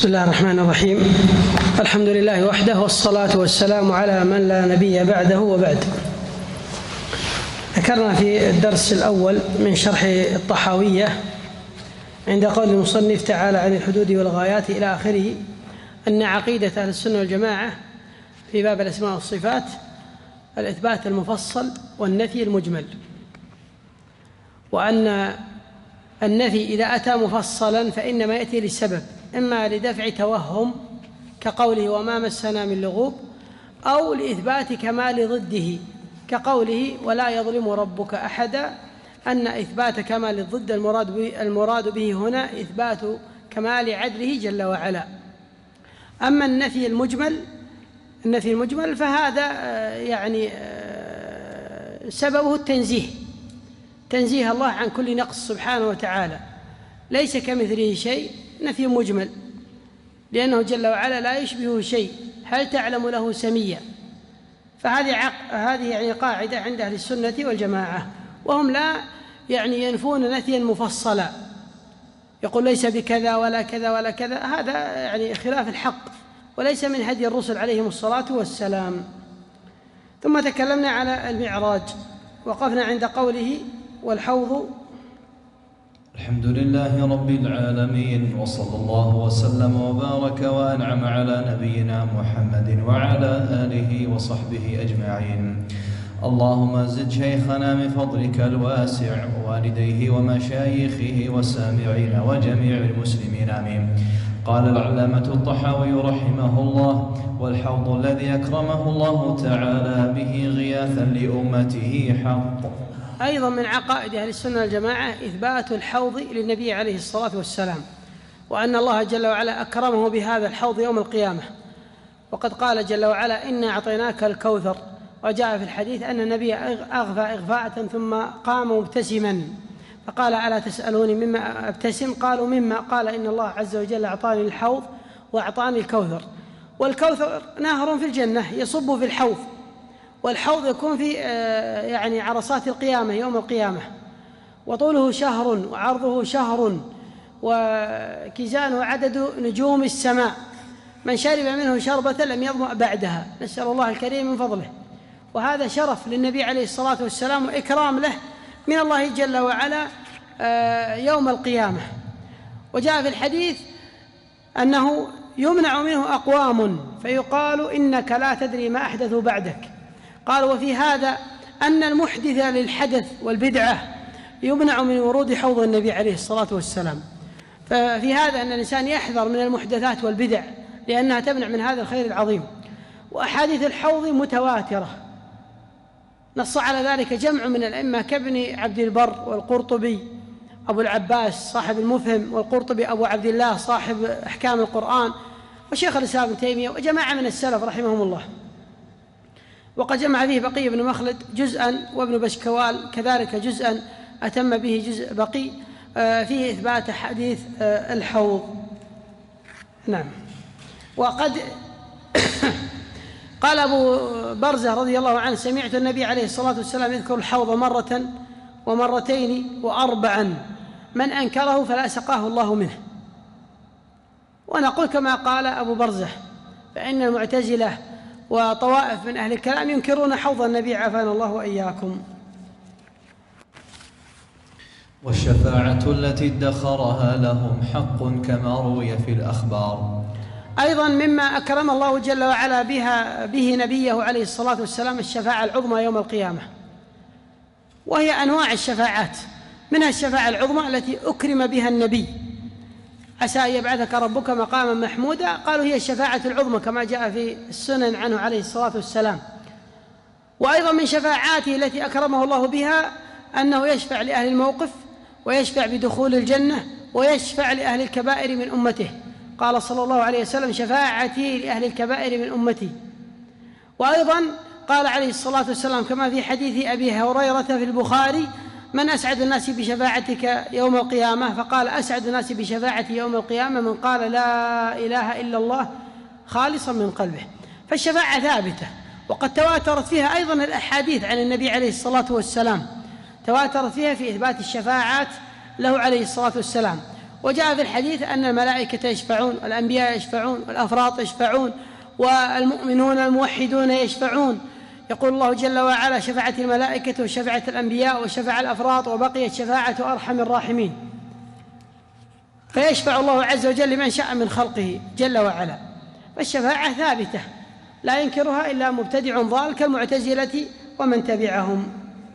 بسم الله الرحمن الرحيم. الحمد لله وحده، والصلاة والسلام على من لا نبي بعده وبعد. ذكرنا في الدرس الأول من شرح الطحاوية عند قول المصنف تعالى عن الحدود والغايات إلى آخره أن عقيدة أهل السنة والجماعة في باب الأسماء والصفات الإثبات المفصل والنفي المجمل، وأن النفي إذا أتى مفصلا فإنما يأتي للسبب، إما لدفع توهم كقوله وما مسنا من لغوب، أو لإثبات كمال ضده كقوله ولا يظلم ربك أحدا، أن إثبات كمال الضد المراد به هنا إثبات كمال عدله جل وعلا. أما النفي المجمل فهذا يعني سببه تنزيه الله عن كل نقص سبحانه وتعالى، ليس كمثله شيء، نفي مجمل، لأنه جل وعلا لا يشبهه شيء، هل تعلم له سميا؟ هذه يعني قاعدة عند أهل السنة والجماعة، وهم لا يعني ينفون نفيا مفصلا يقول ليس بكذا ولا كذا ولا كذا، هذا يعني خلاف الحق وليس من هدي الرسل عليهم الصلاة والسلام. ثم تكلمنا على المعراج، وقفنا عند قوله والحوض. الحمد لله رب العالمين، وصلى الله وسلم وبارك وأنعم على نبينا محمد وعلى آله وصحبه أجمعين. اللهم زد شيخنا من فضلك الواسع ووالديه ومشايخه والسامعين وجميع المسلمين آمين. قال العلامة الطحاوي رحمه الله: والحوض الذي أكرمه الله تعالى به غياثا لأمته حق. أيضا من عقائد أهل السنة والجماعة إثبات الحوض للنبي عليه الصلاة والسلام، وأن الله جل وعلا أكرمه بهذا الحوض يوم القيامة، وقد قال جل وعلا إنا أعطيناك الكوثر. وجاء في الحديث أن النبي أغفى إغفاءة ثم قام مبتسما فقال ألا تسألوني مما أبتسم؟ قالوا مما؟ قال إن الله عز وجل أعطاني الحوض وأعطاني الكوثر. والكوثر نهر في الجنة يصب في الحوض، والحوض يكون في يعني عرصات القيامة يوم القيامة، وطوله شهر وعرضه شهر وكيزانه عدد نجوم السماء، من شرب منه شربة لم يظمأ بعدها، نسأل الله الكريم من فضله. وهذا شرف للنبي عليه الصلاة والسلام وإكرام له من الله جل وعلا يوم القيامة. وجاء في الحديث أنه يمنع منه أقوام فيقال إنك لا تدري ما أحدثوا بعدك. قال وفي هذا أن المحدث للحدث والبدعة يمنع من ورود حوض النبي عليه الصلاة والسلام. ففي هذا أن الإنسان يحذر من المحدثات والبدع لأنها تمنع من هذا الخير العظيم. وأحاديث الحوض متواترة، نص على ذلك جمع من الأئمة كابن عبد البر والقرطبي أبو العباس صاحب المفهم، والقرطبي أبو عبد الله صاحب أحكام القرآن، وشيخ الإسلام ابن تيمية وجماعة من السلف رحمهم الله. وقد جمع فيه بقي بن مخلد جزءا، وابن بشكوال كذلك جزءا أتم به جزء بقي فيه إثبات حديث الحوض. نعم. وقد قال أبو برزة رضي الله عنه سمعت النبي عليه الصلاة والسلام يذكر الحوض مرة ومرتين وأربعا، من أنكره فلا سقاه الله منه. ونقول كما قال أبو برزة، فإن المعتزلة وطوائف من أهل الكلام ينكرون حوض النبي عافانا الله وإياكم. والشفاعة التي ادخرها لهم حق كما روي في الأخبار. أيضا مما أكرم الله جل وعلا به نبيه عليه الصلاة والسلام الشفاعة العظمى يوم القيامة، وهي أنواع الشفاعات، منها الشفاعة العظمى التي أكرم بها النبي، عسى أن يبعثك ربك مقاما محمودا، قالوا هي الشفاعة العظمى كما جاء في السنن عنه عليه الصلاة والسلام. وأيضا من شفاعاته التي أكرمه الله بها أنه يشفع لأهل الموقف، ويشفع بدخول الجنة، ويشفع لأهل الكبائر من أمته، قال صلى الله عليه وسلم شفاعتي لأهل الكبائر من أمتي. وأيضا قال عليه الصلاة والسلام كما في حديث أبي هريرة في البخاري من أسعد الناس بشفاعتك يوم القيامة؟ فقال أسعد الناس بشفاعتي يوم القيامة من قال لا إله إلا الله خالصا من قلبه. فالشفاعة ثابتة، وقد تواترت فيها أيضا الأحاديث عن النبي عليه الصلاة والسلام، تواترت فيها في إثبات الشفاعات له عليه الصلاة والسلام. وجاء في الحديث أن الملائكة يشفعون، والأنبياء يشفعون، والأفراط يشفعون، والمؤمنون الموحدون يشفعون. يقول الله جل وعلا: شفعت الملائكة وشفعت الأنبياء وشفع الأفراط وبقيت شفاعة أرحم الراحمين. فيشفع الله عز وجل لمن شاء من خلقه جل وعلا، فالشفاعة ثابتة لا ينكرها إلا مبتدع ضال كالمعتزلة ومن تبعهم.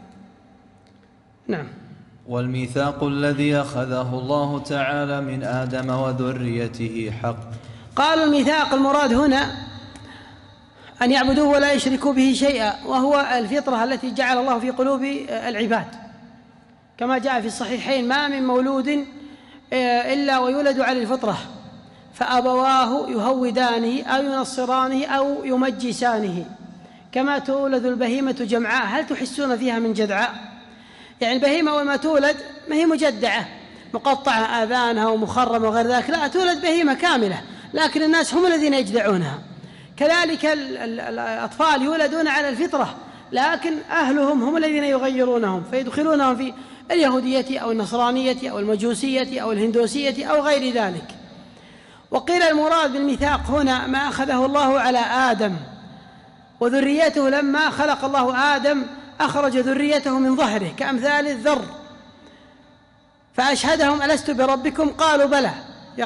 نعم. والميثاق الذي أخذه الله تعالى من آدم وذريته حق. قال الميثاق المراد هنا أن يعبدوه ولا يشركوا به شيئا، وهو الفطرة التي جعل الله في قلوب العباد، كما جاء في الصحيحين: ما من مولود إلا ويولد على الفطرة، فأبواه يهودانه أو ينصرانه أو يمجسانه، كما تولد البهيمة جمعاء هل تحسون فيها من جدعاء. يعني البهيمة أول ما تولد ما هي مجدعة مقطعة آذانها ومخرمة وغير ذلك، لا، تولد بهيمة كاملة، لكن الناس هم الذين يجدعونها. كذلك الأطفال يولدون على الفطرة، لكن أهلهم هم الذين يغيرونهم فيدخلونهم في اليهودية أو النصرانية أو المجوسية أو الهندوسية أو غير ذلك. وقيل المراد بالميثاق هنا ما أخذه الله على آدم وذريته. لما خلق الله آدم أخرج ذريته من ظهره كأمثال الذر، فأشهدهم: ألست بربكم؟ قالوا بلى، في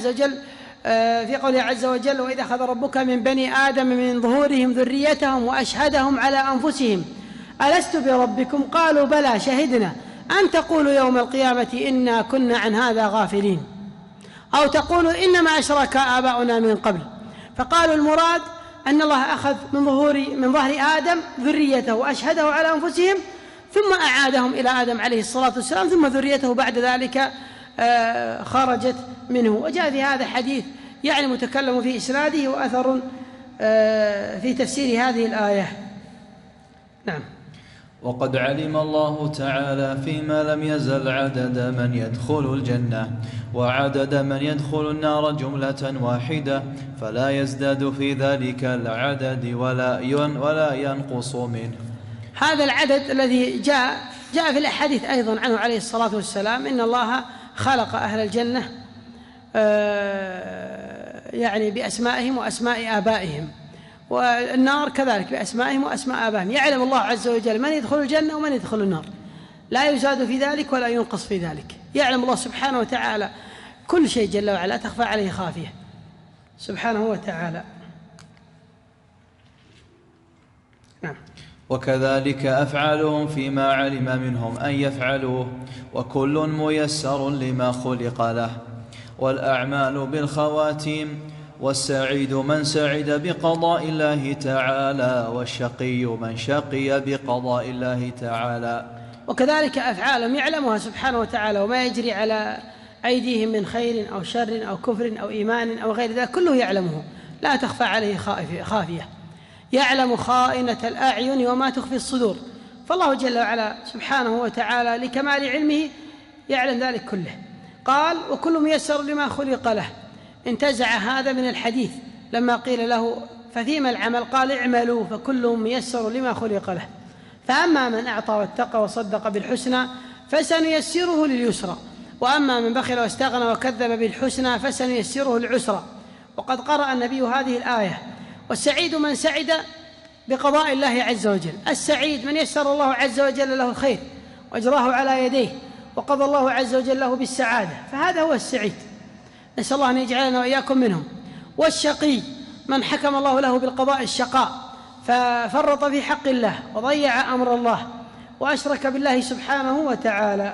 قوله عز وجل: وإذا أخذ ربك من بني آدم من ظهورهم ذريتهم وأشهدهم على أنفسهم ألست بربكم؟ قالوا بلى شهدنا أن تقولوا يوم القيامة إنا كنا عن هذا غافلين، أو تقولوا إنما أشرك آباؤنا من قبل. فقالوا المراد أن الله أخذ من ظهر آدم ذريته وأشهده على أنفسهم، ثم أعادهم إلى آدم عليه الصلاة والسلام، ثم ذريته بعد ذلك خرجت منه. وجاء في هذا حديث يعني متكلم في إسناده وأثر في تفسير هذه الآية. نعم. وقد علم الله تعالى فيما لم يزل عدد من يدخل الجنة وعدد من يدخل النار جملة واحدة، فلا يزداد في ذلك العدد ولا ينقص منه. هذا العدد الذي جاء في الأحاديث أيضا عنه عليه الصلاة والسلام: إن الله خلق أهل الجنة يعني بأسمائهم وأسماء آبائهم، والنار كذلك بأسمائهم وأسماء آبائهم. يعلم الله عز وجل من يدخل الجنة ومن يدخل النار، لا يزاد في ذلك ولا ينقص في ذلك. يعلم الله سبحانه وتعالى كل شيء جل وعلا، تخفى عليه خافية سبحانه وتعالى. نعم. وكذلك أفعالهم فيما علم منهم أن يفعلوه، وكل ميسر لما خلق له، والأعمال بالخواتيم، والسعيد من سعد بقضاء الله تعالى، والشقي من شقي بقضاء الله تعالى. وكذلك أفعالهم يعلمها سبحانه وتعالى، وما يجري على أيديهم من خير أو شر أو كفر أو إيمان أو غير ذلك كله يعلمه، لا تخفى عليه خافية. يعلم خائنة الأعين وما تخفي الصدور، فالله جل وعلا سبحانه وتعالى لكمال علمه يعلم ذلك كله. قال: وكل ميسر لما خلق له. انتزع هذا من الحديث لما قيل له: ففيما العمل؟ قال: اعملوا فكل ميسر لما خلق له. فأما من أعطى واتقى وصدق بالحسنى فسنيسره لليسرى، وأما من بخل واستغنى وكذب بالحسنى فسنيسره للعسرى. وقد قرأ النبي هذه الآية: والسعيد من سعد بقضاء الله عز وجل. السعيد من يسر الله عز وجل له الخير وأجراه على يديه وقضى الله عز وجل له بالسعادة، فهذا هو السعيد، نسأل الله أن يجعلنا وإياكم منهم. والشقي من حكم الله له بالقضاء الشقاء، ففرط في حق الله وضيع أمر الله وأشرك بالله سبحانه وتعالى.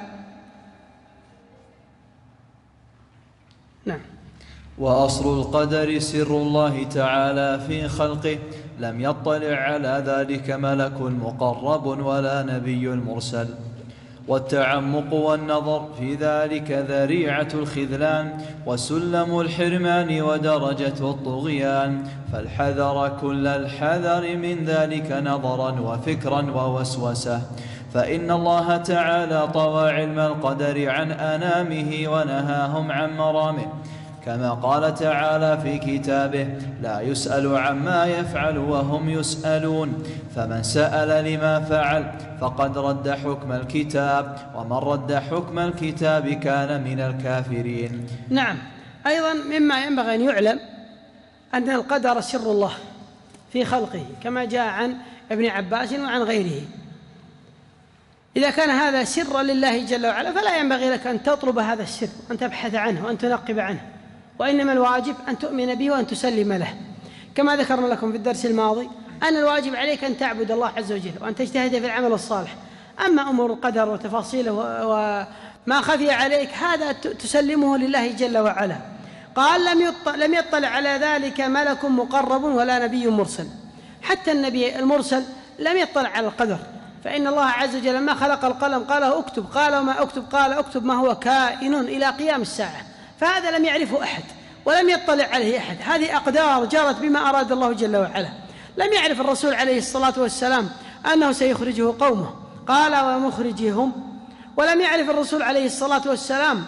نعم. وأصل القدر سر الله تعالى في خلقه، لم يطلع على ذلك ملك مقرب ولا نبي مرسل. والتعمق والنظر في ذلك ذريعة الخذلان وسلم الحرمان ودرجة الطغيان، فالحذر كل الحذر من ذلك نظرا وفكرا ووسوسة، فإن الله تعالى طوى علم القدر عن أنامه ونهاهم عن مرامه، كما قال تعالى في كتابه: لا يسأل عما يفعل وهم يسألون. فمن سأل لما فعل فقد رد حكم الكتاب، ومن رد حكم الكتاب كان من الكافرين. نعم. أيضا مما ينبغي أن يعلم أن القدر سر الله في خلقه، كما جاء عن ابن عباس وعن غيره. إذا كان هذا سرا لله جل وعلا فلا ينبغي لك أن تطلب هذا السر وأن تبحث عنه وأن تنقب عنه، وإنما الواجب أن تؤمن به وأن تسلم له، كما ذكرنا لكم في الدرس الماضي أن الواجب عليك أن تعبد الله عز وجل وأن تجتهد في العمل الصالح. أما أمور القدر وتفاصيله وما خفي عليك هذا تسلمه لله جل وعلا. قال: لم يطلع على ذلك ملك مقرب ولا نبي مرسل. حتى النبي المرسل لم يطلع على القدر، فإن الله عز وجل لما خلق القلم قال له اكتب، قال وما اكتب؟ قال اكتب ما هو كائن إلى قيام الساعة. فهذا لم يعرفه أحد ولم يطلع عليه أحد، هذه أقدار جرت بما أراد الله جل وعلا. لم يعرف الرسول عليه الصلاة والسلام أنه سيخرجه قومه، قال: ومخرجهم. ولم يعرف الرسول عليه الصلاة والسلام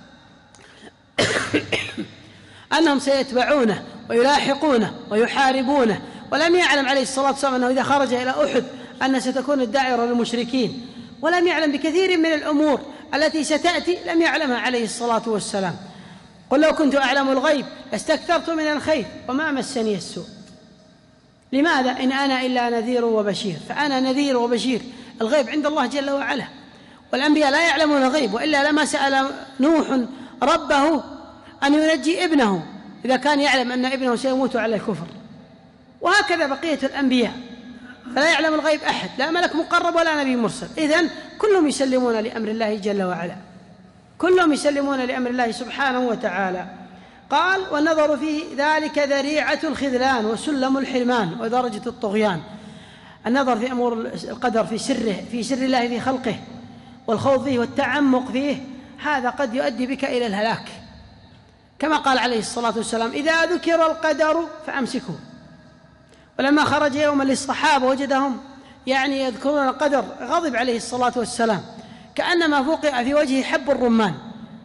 أنهم سيتبعونه ويلاحقونه ويحاربونه. ولم يعلم عليه الصلاة والسلام أنه إذا خرج إلى أحد أن ستكون الدائرة للمشركين. ولم يعلم بكثير من الأمور التي ستأتي، لم يعلمها عليه الصلاة والسلام. قل لو كنت أعلم الغيب لاستكثرت من الخير وما مسني السوء. لماذا؟ إن أنا إلا نذير وبشير. فأنا نذير وبشير. الغيب عند الله جل وعلا، والأنبياء لا يعلمون الغيب، وإلا لما سأل نوح ربه أن ينجي ابنه إذا كان يعلم أن ابنه سيموت على الكفر. وهكذا بقية الأنبياء، فلا يعلم الغيب أحد، لا ملك مقرب ولا نبي مرسل. إذن كلهم يسلمون لأمر الله جل وعلا، كلهم يسلمون لأمر الله سبحانه وتعالى. قال: والنظر في ذلك ذريعة الخذلان وسلم الحرمان ودرجة الطغيان. النظر في أمور القدر في سره، في سر الله في خلقه، والخوض فيه والتعمق فيه، هذا قد يؤدي بك إلى الهلاك، كما قال عليه الصلاة والسلام: إذا ذكر القدر فأمسكوا. ولما خرج يوما للصحابة وجدهم يذكرون القدر، غضب عليه الصلاة والسلام كأنما فوقع في وجهه حب الرمان.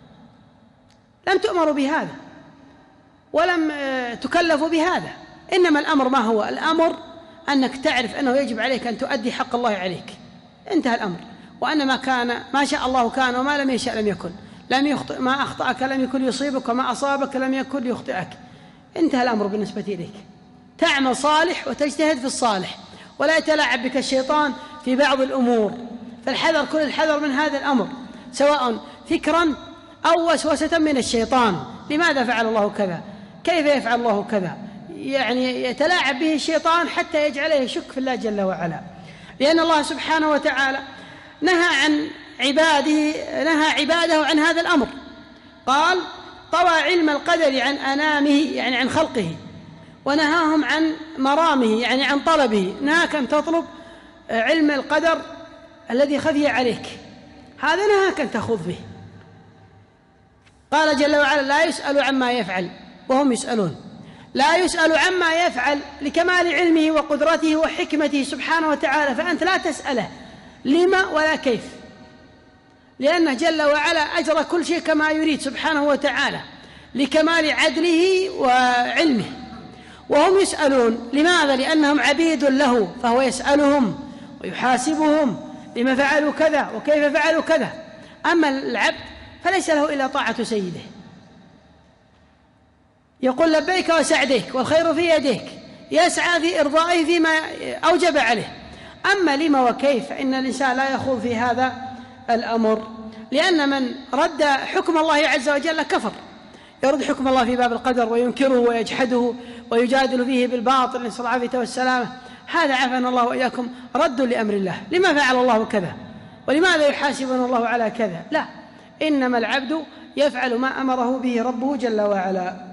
لم تؤمروا بهذا ولم تكلفوا بهذا، إنما الأمر ما هو؟ الأمر أنك تعرف أنه يجب عليك أن تؤدي حق الله عليك، انتهى الأمر. وأن ما شاء الله كان وما لم يشاء لم يكن، ما أخطأك لم يكن يصيبك وما أصابك لم يكن يخطئك، انتهى الأمر بالنسبة إليك. تعمل صالح وتجتهد في الصالح، ولا يتلاعب بك الشيطان في بعض الأمور. فالحذر، كل الحذر من هذا الأمر، سواء فكرا أو وسوسة من الشيطان. لماذا فعل الله كذا؟ كيف يفعل الله كذا؟ يتلاعب به الشيطان حتى يجعله يشك في الله جل وعلا. لأن الله سبحانه وتعالى نهى عباده عن هذا الأمر. قال: طوى علم القدر عن أنامه، عن خلقه، ونهاهم عن مرامه، عن طلبه. نهاك أن تطلب علم القدر الذي خفي عليك، هذا نهاك أن تخوض به. قال جل وعلا: لا يسأل عما يفعل وهم يسألون. لا يسأل عما يفعل لكمال علمه وقدرته وحكمته سبحانه وتعالى، فأنت لا تسأله لما ولا كيف، لأنه جل وعلا أجرى كل شيء كما يريد سبحانه وتعالى لكمال عدله وعلمه. وهم يسألون، لماذا؟ لأنهم عبيد له، فهو يسألهم ويحاسبهم لما فعلوا كذا وكيف فعلوا كذا. أما العبد فليس له إلا طاعة سيده، يقول لبيك وسعديك والخير في يديك، يسعى في إرضائه فيما أوجب عليه. أما لما وكيف فإن الإنسان لا يخوض في هذا الأمر، لأن من رد حكم الله عز وجل كفر. يرد حكم الله في باب القدر وينكره ويجحده ويجادل فيه بالباطل، نسأل الله العافية والسلامة، هذا عافانا الله وإياكم رد لأمر الله. لما فعل الله كذا؟ ولماذا يحاسبنا الله على كذا؟ لا، إنما العبد يفعل ما أمره به ربه جل وعلا.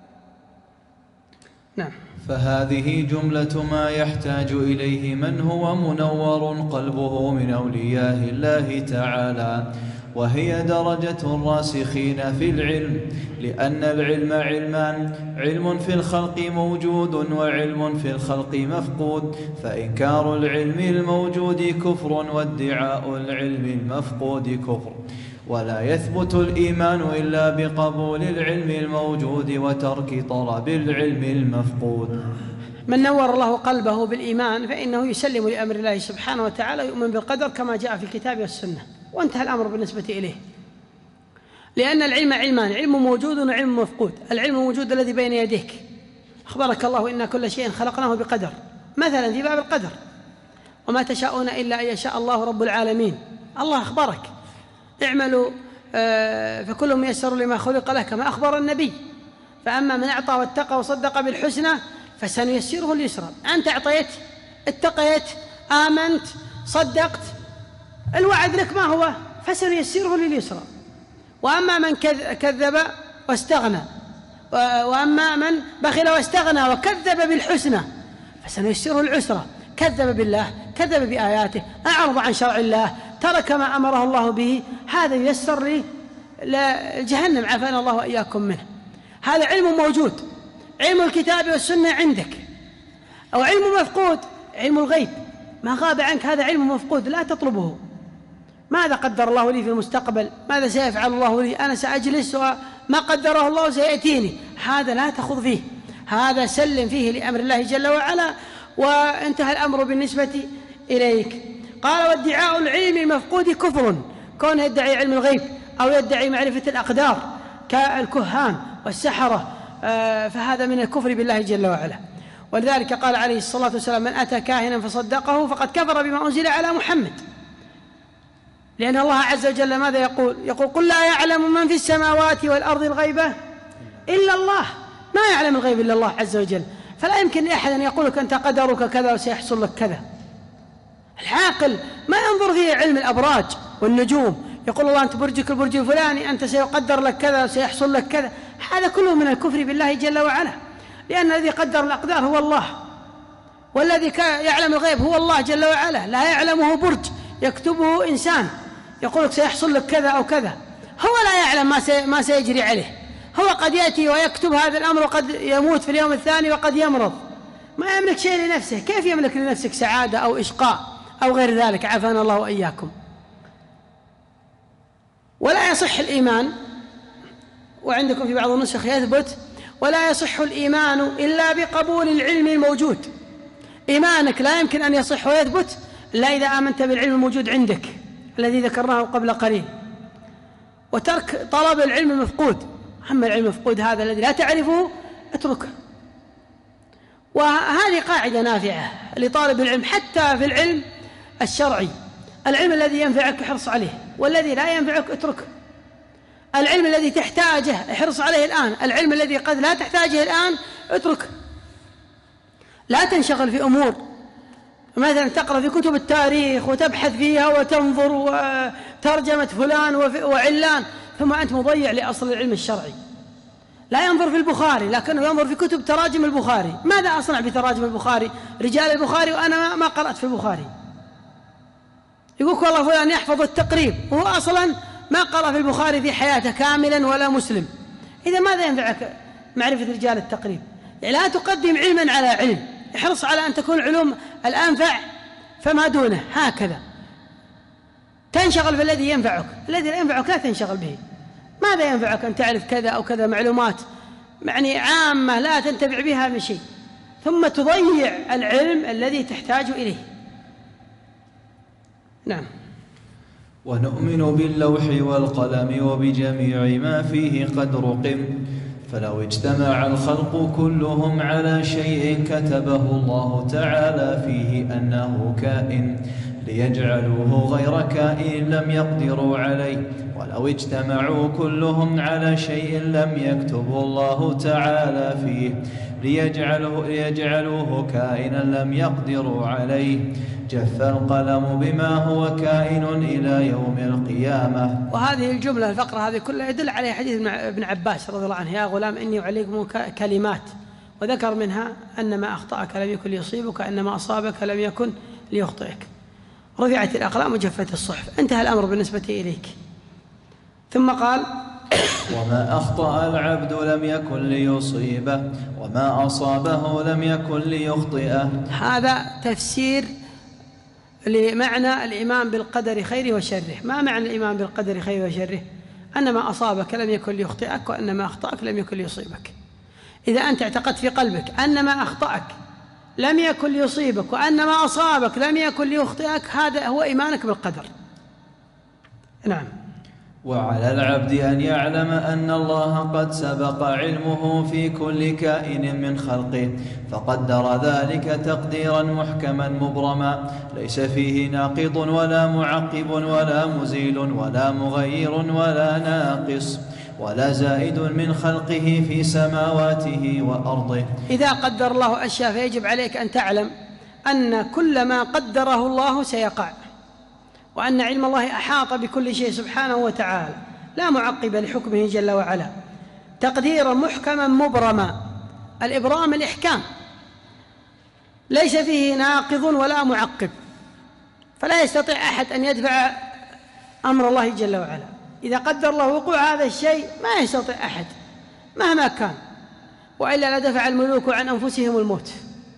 نعم. فهذه جملة ما يحتاج إليه من هو منور قلبه من أولياء الله تعالى، وهي درجة الراسخين في العلم، لأن العلم علمان: علم في الخلق موجود وعلم في الخلق مفقود، فإنكار العلم الموجود كفر وادعاء العلم المفقود كفر. ولا يثبت الإيمان إلا بقبول العلم الموجود وترك طلب العلم المفقود. من نور الله قلبه بالإيمان فإنه يسلم لأمر الله سبحانه وتعالى ويؤمن بالقدر كما جاء في الكتاب والسنة، وانتهى الأمر بالنسبة إليه. لأن العلم علمان، علم موجود وعلم مفقود. العلم الموجود الذي بين يديك، أخبرك الله إن كل شيء خلقناه بقدر، مثلا في باب القدر: وما تشاءون إلا أن يشاء الله رب العالمين. الله أخبرك: اعملوا فكل ميسر لما خلق له، كما أخبر النبي: فأما من أعطى واتقى وصدق بالحسنى فسنيسره لليسرى. أنت أعطيت، اتقيت، آمنت، صدقت، الوعد لك ما هو؟ فسنيسره لليسرى. وأما من كذب واستغنى، وأما من بخل واستغنى وكذب بالحسنى فسنيسره العسرى. كذب بالله، كذب بآياته، أعرض عن شرع الله، ترك ما أمره الله به، هذا ييسر لجهنم، عافانا الله وإياكم منه. هذا علم موجود، علم الكتاب والسنة عندك. أو علم مفقود، علم الغيب ما غاب عنك، هذا علم مفقود لا تطلبه. ماذا قدر الله لي في المستقبل؟ ماذا سيفعل الله لي؟ أنا سأجلس وما قدره الله سيأتيني، هذا لا تخوض فيه، هذا سلم فيه لأمر الله جل وعلا، وانتهى الأمر بالنسبة إليك. قال: وادعاء العلم المفقود كفر، كونه يدعي علم الغيب أو يدعي معرفة الأقدار كالكهان والسحرة، فهذا من الكفر بالله جل وعلا. ولذلك قال عليه الصلاة والسلام: من أتى كاهنا فصدقه فقد كفر بما أنزل على محمد. لأن الله عز وجل ماذا يقول؟ قل لا يعلم من في السماوات والأرض الغيبة إلا الله. ما يعلم الغيب إلا الله عز وجل، فلا يمكن لأحد أن يقول لك أنت قدرك كذا وسيحصل لك كذا. العاقل ما ينظر في علم الأبراج والنجوم يقول الله أنت برجك البرج الفلاني، أنت سيقدر لك كذا وسيحصل لك كذا. هذا كله من الكفر بالله جل وعلا، لأن الذي قدر الأقدار هو الله، والذي يعلم الغيب هو الله جل وعلا. لا يعلمه برج يكتبه إنسان يقول لك سيحصل لك كذا أو كذا، هو لا يعلم ما سيجري عليه. هو قد يأتي ويكتب هذا الأمر وقد يموت في اليوم الثاني وقد يمرض، ما يملك شيء لنفسه. كيف يملك لنفسك سعادة أو إشقاء أو غير ذلك؟ عافانا الله وإياكم. ولا يصح الإيمان، وعندكم في بعض النسخ يثبت: ولا يصح الإيمان إلا بقبول العلم الموجود. إيمانك لا يمكن أن يصح ويثبت إلا إذا آمنت بالعلم الموجود عندك الذي ذكرناه قبل قليل، وترك طلب العلم المفقود. أما العلم المفقود هذا الذي لا تعرفه اتركه. وهذه قاعدة نافعة لطالب العلم حتى في العلم الشرعي: العلم الذي ينفعك احرص عليه، والذي لا ينفعك اتركه. العلم الذي تحتاجه احرص عليه الآن، العلم الذي قد لا تحتاجه الآن اتركه. لا تنشغل في أمور، مثلا تقرأ في كتب التاريخ وتبحث فيها وتنظر وترجمة فلان وعلان، ثم أنت مضيع لأصل العلم الشرعي. لا ينظر في البخاري لكنه ينظر في كتب تراجم البخاري. ماذا أصنع بتراجم البخاري؟ رجال البخاري وأنا ما قرأت في البخاري. يقول والله فلان يحفظ التقريب وهو أصلا ما قرأ في البخاري في حياته كاملا ولا مسلم. إذا ماذا ينفعك معرفة رجال التقريب؟ يعني لا تقدم علما على علم، احرص على أن تكون العلوم الأنفع فما دونه، هكذا تنشغل بالذي ينفعك. الذي لا ينفعك لا تنشغل به. ماذا ينفعك أن تعرف كذا أو كذا معلومات يعني عامة لا تنتفع بها من شيء، ثم تضيع العلم الذي تحتاج إليه. نعم. ونؤمن باللوح والقلم وبجميع ما فيه قد رقم، فلو اجتمع الخلق كلهم على شيء كتبه الله تعالى فيه أنه كائن ليجعلوه غير كائن لم يقدروا عليه، ولو اجتمعوا كلهم على شيء لم يكتبه الله تعالى فيه ليجعلوه كائنا لم يقدروا عليه، جف القلم بما هو كائن إلى يوم القيامة. وهذه الجملة الفقرة هذه كلها يدل عليه حديث ابن عباس رضي الله عنه: يا غلام إني أعلمك كلمات، وذكر منها أن ما أخطأك لم يكن ليصيبك، أن ما أصابك لم يكن ليخطئك. رفعت الأقلام وجفت الصحف، انتهى الأمر بالنسبة إليك. ثم قال: وما أخطأ العبد لم يكن ليصيبه، وما أصابه لم يكن ليخطئه. هذا تفسير لمعنى الإيمان بالقدر خيره وشره. ما معنى الإيمان بالقدر خيره وشره؟ أن ما أصابك لم يكن ليخطئك، وأن ما أخطأك لم يكن ليصيبك. إذا أنت اعتقدت في قلبك أن ما أخطأك لم يكن ليصيبك، وأن ما أصابك لم يكن ليخطئك، هذا هو إيمانك بالقدر. نعم. وعلى العبد أن يعلم أن الله قد سبق علمه في كل كائن من خلقه، فقدر ذلك تقديرا محكما مبرما، ليس فيه ناقض ولا معقب ولا مزيل ولا مغير ولا ناقص ولا زائد من خلقه في سماواته وأرضه. إذا قدر الله أشياء فيجب عليك أن تعلم أن كل ما قدره الله سيقع، وأن علم الله أحاط بكل شيء سبحانه وتعالى، لا معقب لحكمه جل وعلا، تقديرا محكما مبرما. الإبرام الإحكام، ليس فيه ناقض ولا معقب، فلا يستطيع أحد أن يدفع أمر الله جل وعلا. إذا قدر الله وقوع هذا الشيء ما يستطيع أحد مهما كان، وإلا لدفع الملوك عن أنفسهم الموت،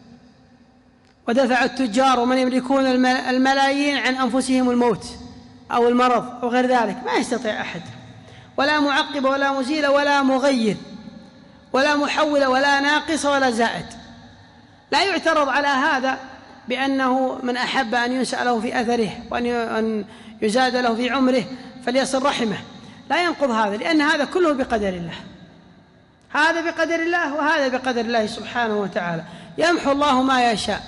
ودفع التجار ومن يملكون الملايين عن أنفسهم الموت أو المرض أو غير ذلك. ما يستطيع أحد، ولا معقب ولا مزيل ولا مغير ولا محول ولا ناقص ولا زائد. لا يعترض على هذا بأنه من أحب أن ينسأ له في أثره وأن يزاد له في عمره فليصل رحمه، لا ينقض هذا، لأن هذا كله بقدر الله. هذا بقدر الله وهذا بقدر الله سبحانه وتعالى. يمحو الله ما يشاء،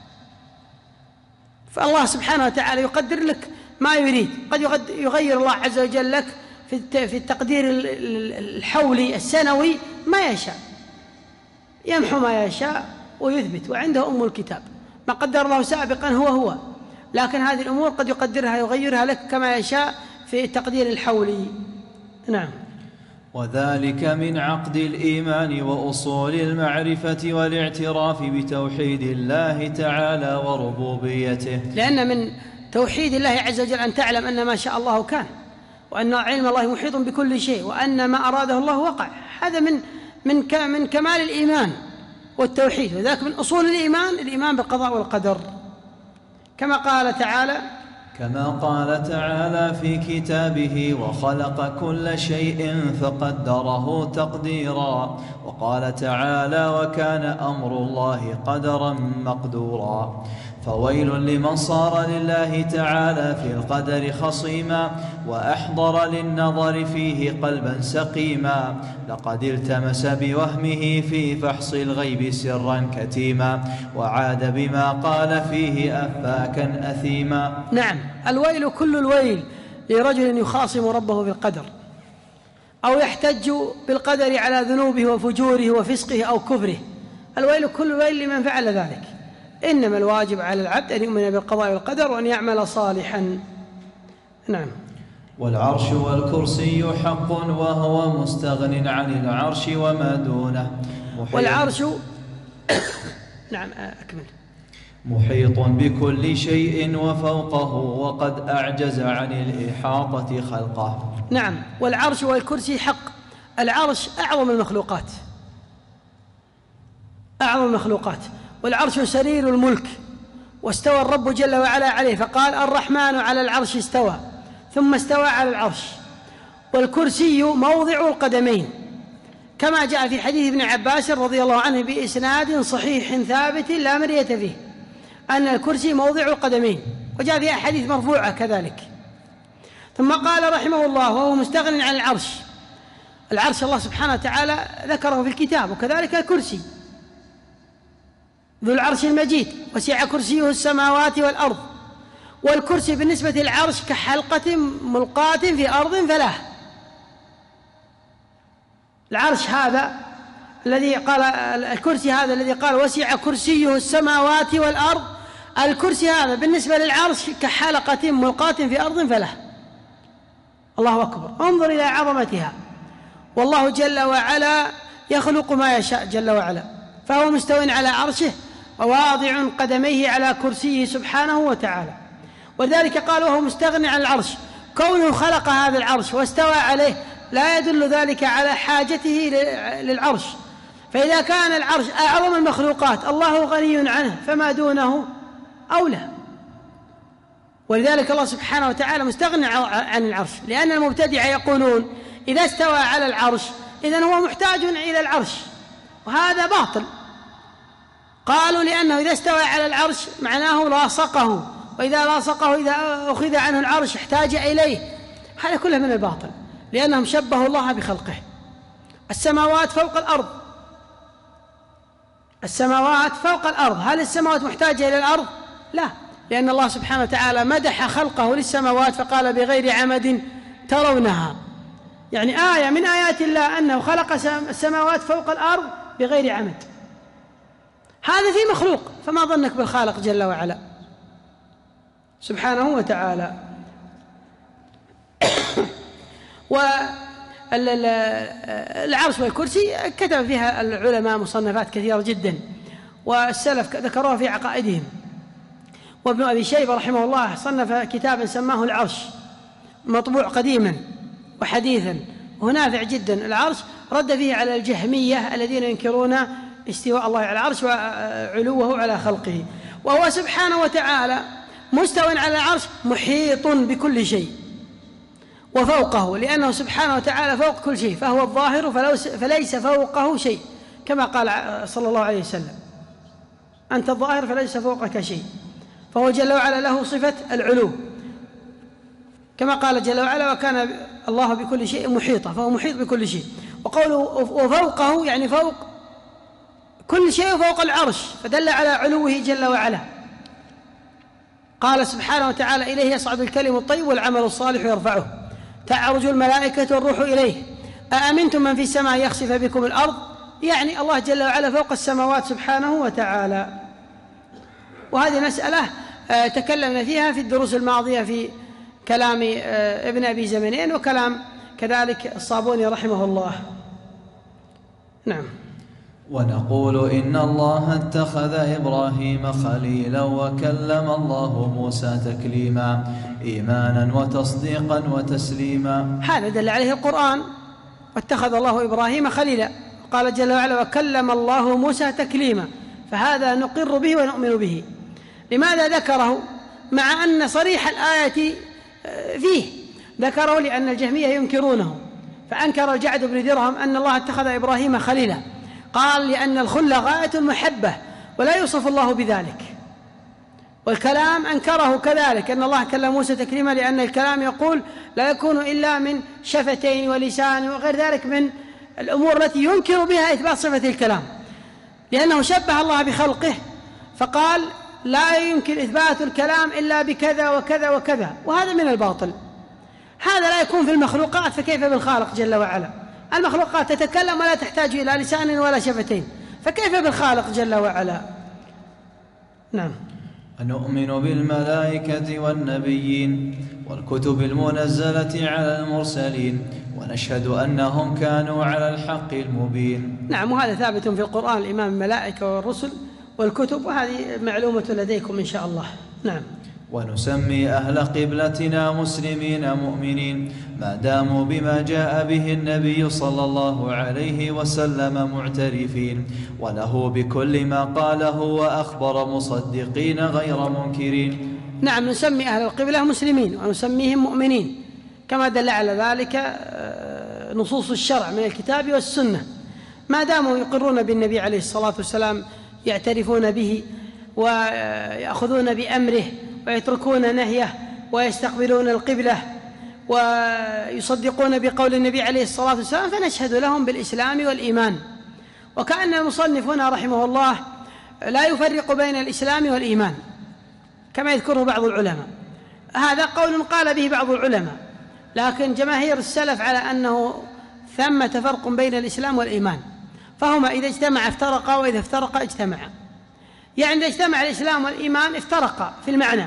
فالله سبحانه وتعالى يقدر لك ما يريد. قد يغير الله عز وجل لك في التقدير الحولي السنوي ما يشاء، يمحو ما يشاء ويثبت، وعنده أم الكتاب. ما قدر الله سابقا هو، لكن هذه الأمور قد يقدرها يغيرها لك كما يشاء في التقدير الحولي. نعم. وذلك من عقد الإيمان وأصول المعرفة والاعتراف بتوحيد الله تعالى وربوبيته. لأن من توحيد الله عز وجل أن تعلم أن ما شاء الله كان، وأن علم الله محيط بكل شيء، وأن ما أراده الله وقع. هذا من كمال الإيمان والتوحيد، وذلك من أصول الإيمان بالقضاء والقدر، كما قال تعالى في كتابه: وخلق كل شيء فقدره تقديرا. وقال تعالى: وكان أمر الله قدرا مقدورا. فويل لمن صار لله تعالى في القدر خصيما، وأحضر للنظر فيه قلبا سقيما، لقد التمس بوهمه في فحص الغيب سرا كتيما، وعاد بما قال فيه أفاكا أثيما. نعم. الويل كل الويل لرجل يخاصم ربه بالقدر، أو يحتج بالقدر على ذنوبه وفجوره وفسقه أو كفره. الويل كل الويل لمن فعل ذلك. إنما الواجب على العبد أن يؤمن بالقضاء والقدر وأن يعمل صالحا. نعم. والعرش والكرسي حق، وهو مستغن عن العرش وما دونه. والعرش نعم أكمل. محيط بكل شيء وفوقه، وقد أعجز عن الإحاطة خلقه. نعم. والعرش والكرسي حق. العرش أعظم المخلوقات، والعرش سرير الملك، واستوى الرب جل وعلا عليه، فقال: الرحمن على العرش استوى، ثم استوى على العرش. والكرسي موضع القدمين، كما جاء في حديث ابن عباس رضي الله عنه بإسناد صحيح ثابت لا مرية فيه أن الكرسي موضع القدمين، وجاء في أحاديث مرفوعة كذلك. ثم قال رحمه الله: وهو مستغن عن العرش. العرش الله سبحانه وتعالى ذكره في الكتاب، وكذلك الكرسي ذو العرش المجيد، وسع كرسيه السماوات والأرض. والكرسي بالنسبة للعرش كحلقة ملقاة في أرض فلاه. العرش هذا الذي قال، الكرسي هذا الذي قال وسع كرسيه السماوات والأرض، الكرسي هذا بالنسبة للعرش كحلقة ملقاة في أرض فلاه. الله أكبر. انظر إلى عظمتها. والله جل وعلا يخلق ما يشاء جل وعلا، فهو مستو على عرشه وواضع قدميه على كرسيه سبحانه وتعالى. ولذلك قال: وهو مستغني عن العرش. كونه خلق هذا العرش واستوى عليه لا يدل ذلك على حاجته للعرش. فإذا كان العرش أعظم المخلوقات الله غني عنه، فما دونه أولى. ولذلك الله سبحانه وتعالى مستغني عن العرش، لأن المبتدعة يقولون إذا استوى على العرش إذن هو محتاج إلى العرش، وهذا باطل. قالوا لأنه إذا استوى على العرش معناه لاصقه، وإذا لاصقه إذا أخذ عنه العرش احتاج إليه. هذا كله من الباطل، لأنهم شبهوا الله بخلقه. السماوات فوق الأرض، السماوات فوق الأرض، هل السماوات محتاجة إلى الأرض؟ لا، لأن الله سبحانه وتعالى مدح خلقه للسماوات فقال بغير عمد ترونها، يعني آية من آيات الله أنه خلق السماوات فوق الأرض بغير عمد. هذا في مخلوق، فما ظنك بالخالق جل وعلا سبحانه وتعالى. والعرش والكرسي كتب فيها العلماء مصنفات كثيرة جدا، والسلف ذكروها في عقائدهم. وابن أبي شيبة رحمه الله صنف كتابا سماه العرش، مطبوع قديما وحديثا، وهو نافع جدا. العرش رد فيه على الجهمية الذين ينكرون استواء الله على العرش وعلوه على خلقه. وهو سبحانه وتعالى مستوى على العرش محيط بكل شيء وفوقه، لأنه سبحانه وتعالى فوق كل شيء، فهو الظاهر فليس فوقه شيء، كما قال صلى الله عليه وسلم: أنت الظاهر فليس فوقك شيء. فهو جل وعلا له صفة العلو، كما قال جل وعلا: وكان الله بكل شيء محيطا، فهو محيط بكل شيء. وقوله وفوقه يعني فوق كل شيء وفوق العرش، فدل على علوه جل وعلا. قال سبحانه وتعالى: إليه يصعد الكلم الطيب والعمل الصالح يرفعه، تعرج الملائكة والروح إليه، أأمنتم من في السماء يخسف بكم الأرض، يعني الله جل وعلا فوق السماوات سبحانه وتعالى. وهذه مسألة تكلمنا فيها في الدروس الماضية في كلام ابن أبي زمنين وكلام كذلك الصابوني رحمه الله. نعم. ونقول إن الله اتخذ إبراهيم خليلا وكلم الله موسى تكليما، إيمانا وتصديقا وتسليما. هذا دل عليه القرآن: واتخذ الله إبراهيم خليلا، قال جل وعلا: وكلم الله موسى تكليما، فهذا نقر به ونؤمن به. لماذا ذكره مع أن صريح الآية فيه؟ ذكره لأن الجهمية ينكرونه، فأنكر الجعد بن درهم أن الله اتخذ إبراهيم خليلا، قال: لأن الخلة غاية المحبة ولا يوصف الله بذلك. والكلام أنكره كذلك، أن الله كلم موسى تكليما، لأن الكلام يقول لا يكون إلا من شفتين ولسان وغير ذلك من الأمور التي ينكر بها إثبات صفة الكلام، لأنه شبه الله بخلقه فقال لا يمكن إثبات الكلام إلا بكذا وكذا وكذا، وهذا من الباطل. هذا لا يكون في المخلوقات، فكيف بالخالق جل وعلا؟ المخلوقات تتكلم ولا تحتاج إلى لسان ولا شفتين، فكيف بالخالق جل وعلا؟ نعم. ونؤمن بالملائكة والنبيين والكتب المنزلة على المرسلين، ونشهد أنهم كانوا على الحق المبين. نعم، وهذا ثابت في القرآن: الإمام الملائكة والرسل والكتب، وهذه معلومة لديكم إن شاء الله. نعم. ونسمي أهل قبلتنا مسلمين مؤمنين ما داموا بما جاء به النبي صلى الله عليه وسلم معترفين، وله بكل ما قاله وأخبر مصدقين غير منكرين. نعم، نسمي أهل القبلة مسلمين ونسميهم مؤمنين، كما دل على ذلك نصوص الشرع من الكتاب والسنة، ما داموا يقرون بالنبي عليه الصلاة والسلام، يعترفون به ويأخذون بأمره ويتركون نهيه ويستقبلون القبلة ويصدقون بقول النبي عليه الصلاة والسلام، فنشهد لهم بالإسلام والإيمان. وكأن المصنف هنا رحمه الله لا يفرق بين الإسلام والإيمان كما يذكره بعض العلماء. هذا قول قال به بعض العلماء، لكن جماهير السلف على أنه ثمة فرق بين الإسلام والإيمان، فهما إذا اجتمع افترقا، وإذا افترقا اجتمعا. يعني إذا اجتمع الإسلام والإيمان افترقا في المعنى.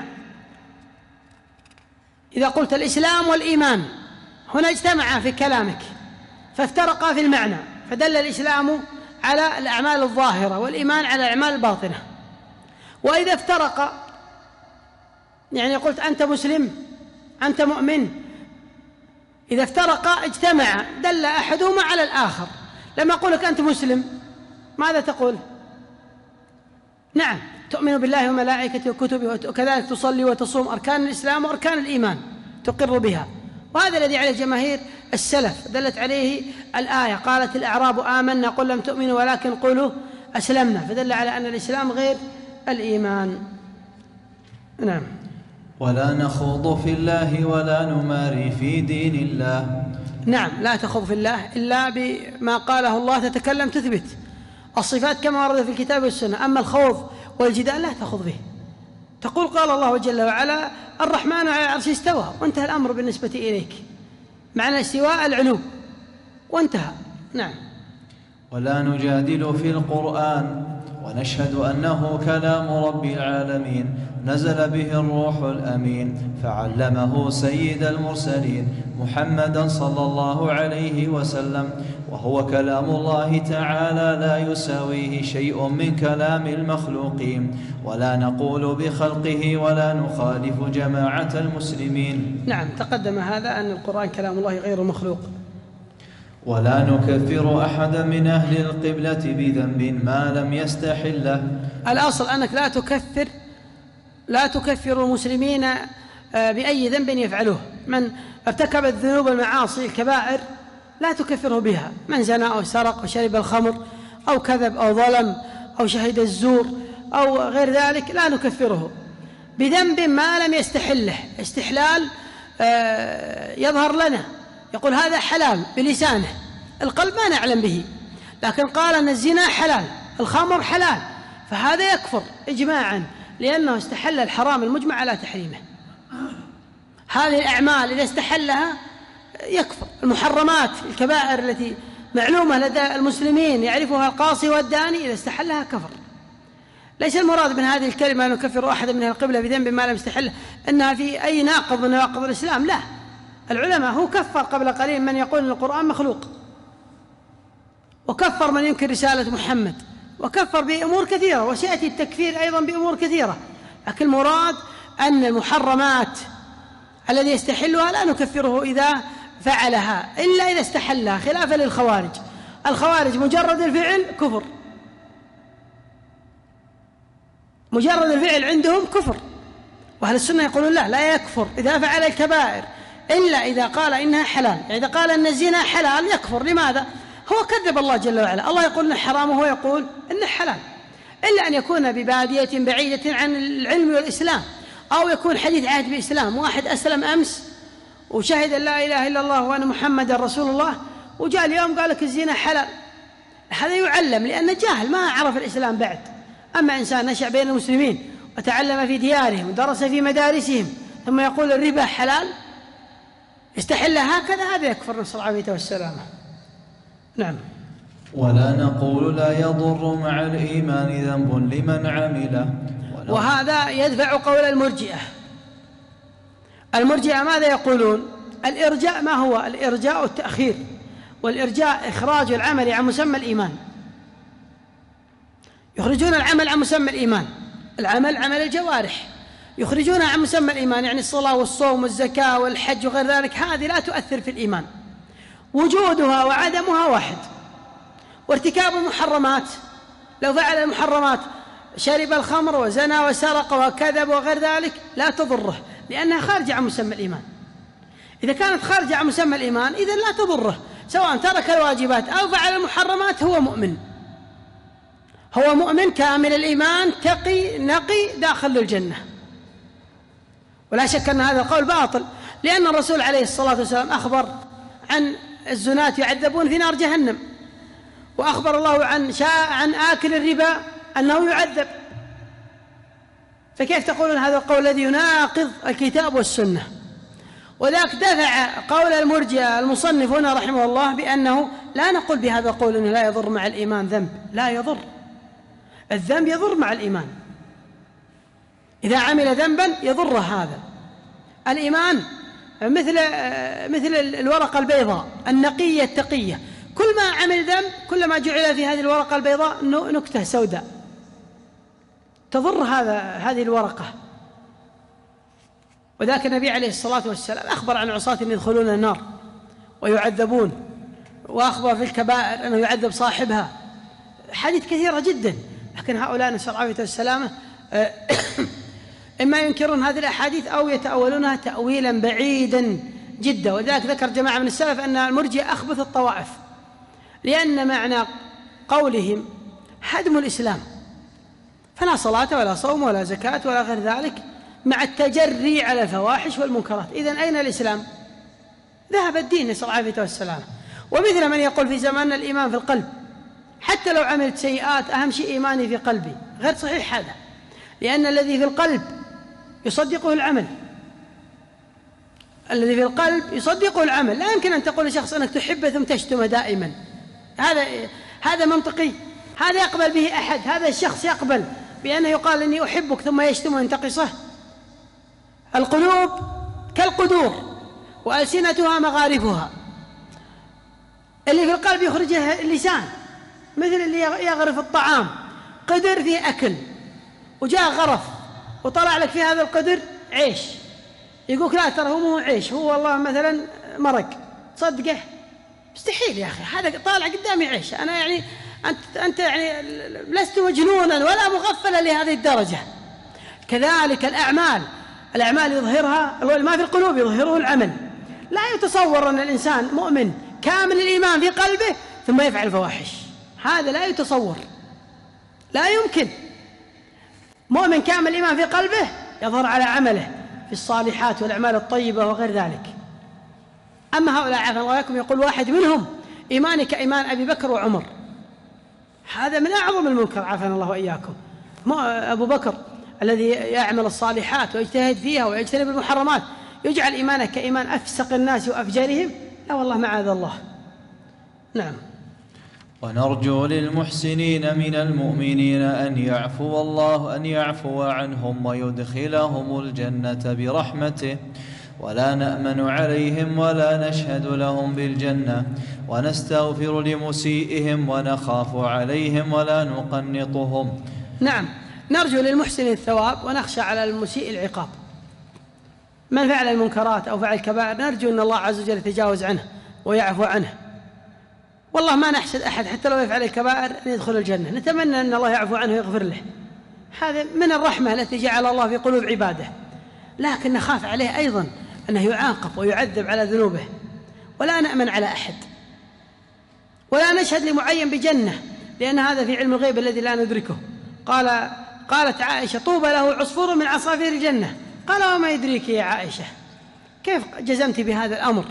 إذا قلت الإسلام والإيمان هنا اجتمعا في كلامك فافترقا في المعنى، فدل الإسلام على الأعمال الظاهرة والإيمان على الأعمال الباطنة. وإذا افترقا يعني قلت أنت مسلم أنت مؤمن، إذا افترقا اجتمعا دل أحدهما على الآخر. لما أقول لك أنت مسلم ماذا تقول؟ نعم، تؤمن بالله وملائكته وكتبه وكذلك تصلي وتصوم، أركان الإسلام وأركان الإيمان تقر بها. وهذا الذي عليه جماهير السلف، دلت عليه الآية قالت الأعراب آمنا قل لم تؤمنوا ولكن قولوا أسلمنا، فدل على أن الإسلام غير الإيمان. نعم. ولا نخوض في الله ولا نماري في دين الله. نعم، لا تخوض في الله إلا بما قاله الله، تتكلم تثبت الصفات كما ورد في الكتاب والسنة. أما الخوض والجدال لا تخوض به، تقول قال الله جل وعلا الرحمن على العرش استوى، وانتهى الأمر بالنسبة إليك، معنى استواء العلو وانتهى. نعم. ولا نجادل في القرآن ونشهد أنه كلام رب العالمين نزل به الروح الأمين فعلمه سيد المرسلين محمدا صلى الله عليه وسلم، وهو كلام الله تعالى لا يساويه شيء من كلام المخلوقين، ولا نقول بخلقه ولا نخالف جماعة المسلمين. نعم، تقدم هذا أن القرآن كلام الله غير مخلوق. ولا نكفر أحدا من أهل القبلة بذنب ما لم يستحله. الأصل أنك لا تكفر المسلمين بأي ذنب يفعله. من ارتكب الذنوب المعاصي الكبائر لا تكفره بها، من زنى أو سرق أو شرب الخمر أو كذب أو ظلم أو شهد الزور أو غير ذلك، لا نكفره بذنب ما لم يستحله. استحلال يظهر لنا، يقول هذا حلال بلسانه، القلب ما نعلم به، لكن قال أن الزنا حلال، الخمر حلال، فهذا يكفر إجماعا لأنه استحل الحرام المجمع على تحريمه. هذه الأعمال إذا استحلها يكفر. المحرمات الكبائر التي معلومة لدى المسلمين يعرفها القاصي والداني إذا استحلها كفر. ليس المراد من هذه الكلمة أن نكفر أحد من القبلة بذنب ما لم يستحله أنها في أي ناقض من نواقض الإسلام، لا. العلماء هو كفر قبل قليل من يقول أن القرآن مخلوق، وكفر من ينكر رسالة محمد، وكفر بأمور كثيرة، وسيأتي التكفير أيضا بأمور كثيرة. لكن المراد أن المحرمات الذي يستحلها لا نكفره إذا فعلها إلا إذا استحلها، خلافا للخوارج. الخوارج مجرد الفعل كفر، مجرد الفعل عندهم كفر، وأهل السنة يقولون لا يكفر إذا فعل الكبائر إلا إذا قال إنها حلال. يعني إذا قال أن الزنا حلال يكفر. لماذا؟ هو كذب الله جل وعلا، الله يقول إنه حرام وهو يقول إنه حلال، إلا أن يكون ببادية بعيدة عن العلم والإسلام، أو يكون حديث عهد بالإسلام، واحد أسلم أمس وشهد أن لا إله إلا الله وأن محمد رسول الله، وجاء اليوم قال لك الزنا حلال، هذا يعلم لأنه جاهل ما عرف الإسلام بعد. أما إنسان نشأ بين المسلمين وتعلم في ديارهم ودرس في مدارسهم ثم يقول الربا حلال يستحلها هكذا، هذا يكفر، نسأل الله العافية والسلامة. نعم. ولا نقول لا يضر مع الإيمان ذنب لمن عمله. وهذا يدفع قول المرجئة. المرجئة ماذا يقولون؟ الإرجاء ما هو؟ الإرجاء التأخير، والإرجاء إخراج العمل عن مسمى الإيمان. يخرجون العمل عن مسمى الإيمان، العمل عمل الجوارح، يخرجونها عن مسمى الإيمان، يعني الصلاة والصوم والزكاة والحج وغير ذلك، هذه لا تؤثر في الإيمان، وجودها وعدمها واحد. وارتكاب المحرمات، لو فعل المحرمات شرب الخمر وزنى وسرق وكذب وغير ذلك لا تضره لأنها خارجة عن مسمى الإيمان. إذا كانت خارجة عن مسمى الإيمان إذن لا تضره، سواء ترك الواجبات أو فعل المحرمات، هو مؤمن، هو مؤمن كامل الإيمان تقي نقي داخل للجنة. ولا شك أن هذا القول باطل، لأن الرسول عليه الصلاة والسلام أخبر عن الزناة يعذبون في نار جهنم، وأخبر الله عن آكل الربا أنه يعذب، فكيف تقولون هذا القول الذي يناقض الكتاب والسنة؟ وذاك دفع قول المرجئة المصنف هنا رحمه الله بأنه لا نقول بهذا القول أنه لا يضر مع الإيمان ذنب، لا يضر، الذنب يضر مع الإيمان، إذا عمل ذنبا يضر هذا. الإيمان مثل الورقة البيضاء النقية التقية، كل ما عمل ذنب كل ما جعل في هذه الورقة البيضاء نكتة سوداء تضر هذه الورقة. وذاك النبي عليه الصلاة والسلام أخبر عن عصاة يدخلون النار ويعذبون، وأخبر في الكبائر أنه يعذب صاحبها، حديث كثيرة جدا. لكن هؤلاء نسأل الله العافية والسلامة إما ينكرون هذه الأحاديث أو يتأولونها تأويلا بعيدا جدا. ولذلك ذكر جماعة من السلف أن المرجئة أخبث الطوائف، لأن معنى قولهم هدم الإسلام، فلا صلاة ولا صوم ولا زكاة ولا غير ذلك، مع التجري على الفواحش والمنكرات. إذن أين الإسلام؟ ذهب الدين، نسأل الله العافية والسلامة. ومثل من يقول في زماننا الإيمان في القلب، حتى لو عملت سيئات أهم شيء إيماني في قلبي، غير صحيح هذا، لأن الذي في القلب يصدقه العمل، الذي في القلب يصدقه العمل. لا يمكن أن تقول لشخص أنك تحبه ثم تشتمه دائما، هذا منطقي، هذا يقبل به أحد؟ هذا الشخص يقبل بأنه يقال إني أحبك ثم يشتمه وينتقصه؟ القلوب كالقدور وألسنتها مغارفها، اللي في القلب يخرجه اللسان، مثل اللي يغرف الطعام، قدر فيه أكل وجاء غرف وطلع لك في هذا القدر عيش، يقولك لا ترى هو مو عيش، هو والله مثلا مرق، تصدقه؟ مستحيل يا أخي، هذا طالع قدامي عيش، أنا يعني أنت يعني لست مجنونا ولا مغفلا لهذه الدرجة. كذلك الأعمال يظهرها ما في القلوب يظهره العمل. لا يتصور أن الإنسان مؤمن كامل الإيمان في قلبه ثم يفعل فواحش، هذا لا يتصور، لا يمكن. مؤمن كامل الإيمان في قلبه يظهر على عمله في الصالحات والأعمال الطيبة وغير ذلك. أما هؤلاء عافانا الله إياكم يقول واحد منهم إيماني كإيمان أبي بكر وعمر، هذا من أعظم المنكر عافانا الله وإياكم. أبو بكر الذي يعمل الصالحات ويجتهد فيها ويجتنب المحرمات يجعل إيمانه كإيمان أفسق الناس وأفجرهم؟ لا والله معاذ الله. نعم. ونرجو للمحسنين من المؤمنين أن يعفو عنهم ويدخلهم الجنة برحمته، ولا نأمن عليهم ولا نشهد لهم بالجنة، ونستغفر لمسيئهم ونخاف عليهم ولا نقنطهم. نعم، نرجو للمحسن الثواب ونخشى على المسيء العقاب. من فعل المنكرات أو فعل الكبائر نرجو أن الله عز وجل يتجاوز عنه ويعفو عنه. والله ما نحسد أحد حتى لو يفعل الكبائر أن يدخل الجنة، نتمنى أن الله يعفو عنه ويغفر له، هذا من الرحمة التي جعل الله في قلوب عباده. لكن نخاف عليه أيضا أنه يعاقب ويعذب على ذنوبه، ولا نأمن على أحد، ولا نشهد لمعين بجنة، لأن هذا في علم الغيب الذي لا ندركه. قالت عائشة طوبى له عصفور من عصافير الجنة. قال وما يدريك يا عائشة، كيف جزمت بهذا الأمر؟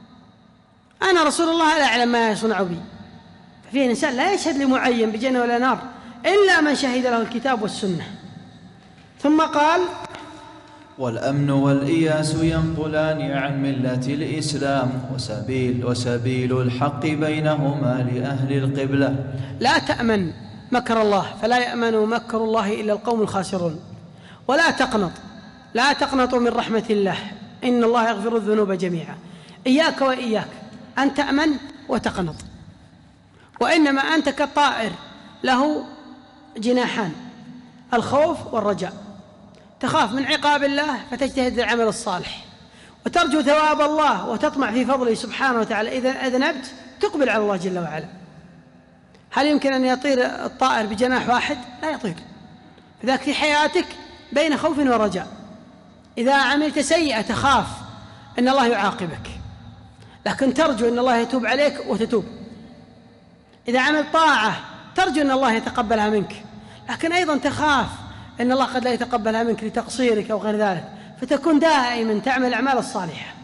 أنا رسول الله لا أعلم ما يصنع بي. ففيه إنسان لا يشهد لمعين بجنة ولا نار إلا من شهد له الكتاب والسنة. ثم قال والأمن والإياس ينقلان عن ملة الإسلام، وسبيل الحق بينهما لأهل القبلة. لا تأمن مكر الله، فلا يأمن مكر الله إلا القوم الخاسرون. ولا تقنط، لا تقنطوا من رحمة الله، إن الله يغفر الذنوب جميعا. إياك وإياك أن تأمن وتقنط، وإنما أنت كالطائر له جناحان، الخوف والرجاء. تخاف من عقاب الله فتجتهد للعمل الصالح، وترجو ثواب الله وتطمع في فضله سبحانه وتعالى. إذا أذنبت تقبل على الله جل وعلا. هل يمكن أن يطير الطائر بجناح واحد؟ لا يطير. فذلك في حياتك بين خوف ورجاء. إذا عملت سيئة تخاف أن الله يعاقبك، لكن ترجو أن الله يتوب عليك وتتوب. إذا عملت طاعة ترجو أن الله يتقبلها منك، لكن أيضا تخاف أن الله قد لا يتقبلها منك لتقصيرك أو غير ذلك، فتكون دائما تعمل الأعمال الصالحة.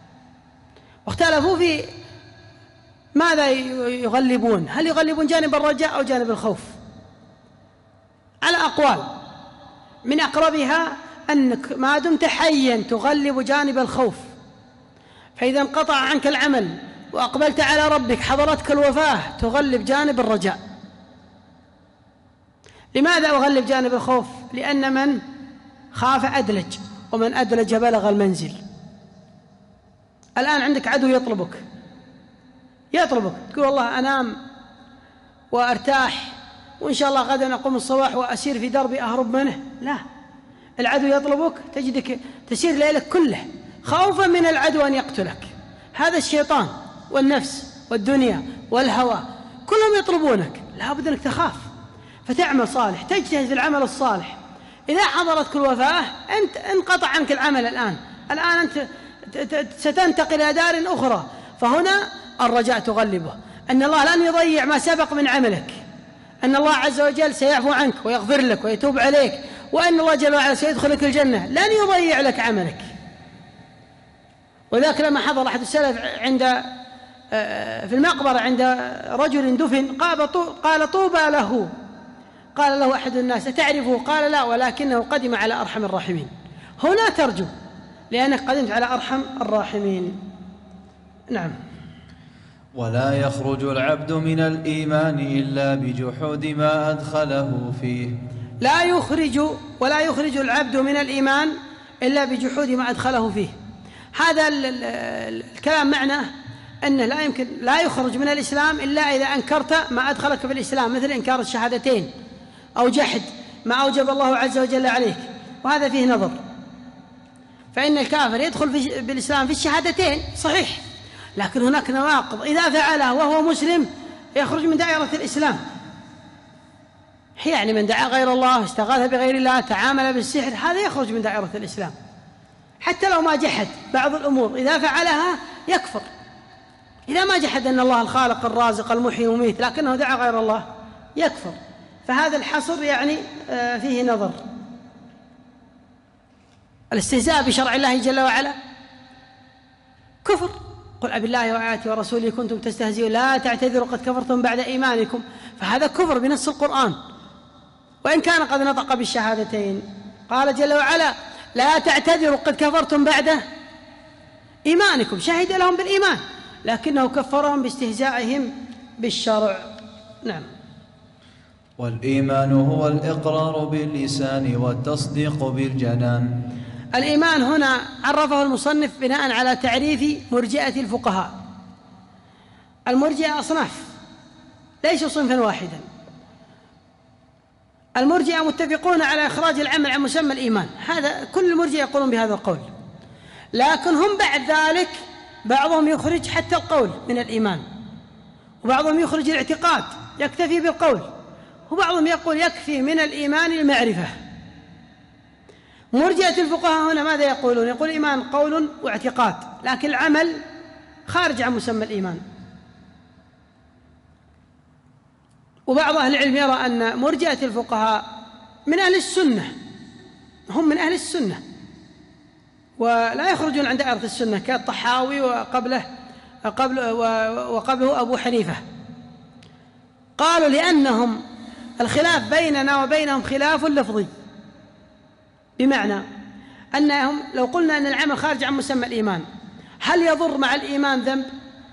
واختلفوا في ماذا يغلبون، هل يغلبون جانب الرجاء أو جانب الخوف؟ على أقوال، من أقربها أنك ما دمت حيا تغلب جانب الخوف، فإذا انقطع عنك العمل وأقبلت على ربك حضرتك الوفاة تغلب جانب الرجاء. لماذا أغلب جانب الخوف؟ لأن من خاف أدلج، ومن أدلج بلغ المنزل. الآن عندك عدو يطلبك، تقول والله أنام وأرتاح وإن شاء الله غدا أقوم الصباح وأسير في دربي أهرب منه. لا، العدو يطلبك تجدك تسير ليلك كله خوفا من العدو أن يقتلك. هذا الشيطان والنفس والدنيا والهوى كلهم يطلبونك، لا بد أنك تخاف فتعمل صالح، تجتهد في العمل الصالح، إذا حضرتك الوفاة أنت انقطع عنك العمل الآن أنت ستنتقل إلى دار أخرى. فهنا الرجاء تغلبه، أن الله لن يضيع ما سبق من عملك، أن الله عز وجل سيعفو عنك ويغفر لك ويتوب عليك، وأن الله جل وعلا سيدخلك الجنة، لن يضيع لك عملك. وذاك لما حضر أحد السلف في المقبرة عند رجل دفن قال طوبى له. قال له أحد الناس أتعرفه؟ قال لا، ولكنه قدم على أرحم الراحمين. هنا ترجو لأنك قدمت على أرحم الراحمين. نعم. ولا يخرج العبد من الإيمان إلا بجحود ما أدخله فيه. ولا يخرج العبد من الإيمان إلا بجحود ما أدخله فيه. هذا الكلام معناه أنه لا يخرج من الإسلام إلا إذا أنكرت ما أدخلك في الإسلام، مثل إنكار الشهادتين أو جحد ما أوجب الله عز وجل عليك، وهذا فيه نظر. فإن الكافر يدخل بالإسلام في الشهادتين صحيح، لكن هناك نواقض إذا فعلها وهو مسلم يخرج من دائرة الإسلام. يعني من دعا غير الله، استغاث بغير الله، تعامل بالسحر، هذا يخرج من دائرة الإسلام. حتى لو ما جحد بعض الأمور إذا فعلها يكفر. إذا ما جحد أن الله الخالق الرازق المحيي المميت لكنه دعا غير الله يكفر. فهذا الحصر يعني فيه نظر. الاستهزاء بشرع الله جل وعلا كفر. قل أبالله وآياته ورسوله كنتم تستهزئون لا تعتذروا قد كفرتم بعد إيمانكم. فهذا كفر بنص القرآن وإن كان قد نطق بالشهادتين. قال جل وعلا لا تعتذروا قد كفرتم بعد إيمانكم، شهد لهم بالإيمان لكنه كفرهم باستهزائهم بالشرع. نعم. والإيمان هو الإقرار باللسان والتصديق بالجنان. الإيمان هنا عرفه المصنف بناء على تعريف مرجئة الفقهاء. المرجئة أصناف ليسوا صنفا واحدا. المرجئة متفقون على إخراج العمل عن مسمى الإيمان، هذا كل المرجئة يقولون بهذا القول، لكن هم بعد ذلك بعضهم يخرج حتى القول من الإيمان، وبعضهم يخرج الاعتقاد يكتفي بالقول، وبعضهم يقول يكفي من الإيمان المعرفة. مرجئة الفقهاء هنا ماذا يقولون؟ يقول الإيمان قول واعتقاد، لكن العمل خارج عن مسمى الإيمان. وبعض أهل العلم يرى أن مرجئة الفقهاء من أهل السنة، هم من أهل السنة ولا يخرجون عن دائرة السنة كالطحاوي وقبله أبو حنيفة. قالوا لأنهم الخلاف بيننا وبينهم خلاف لفظي، بمعنى أنهم لو قلنا أن العمل خارج عن مسمى الإيمان هل يضر مع الإيمان ذنب؟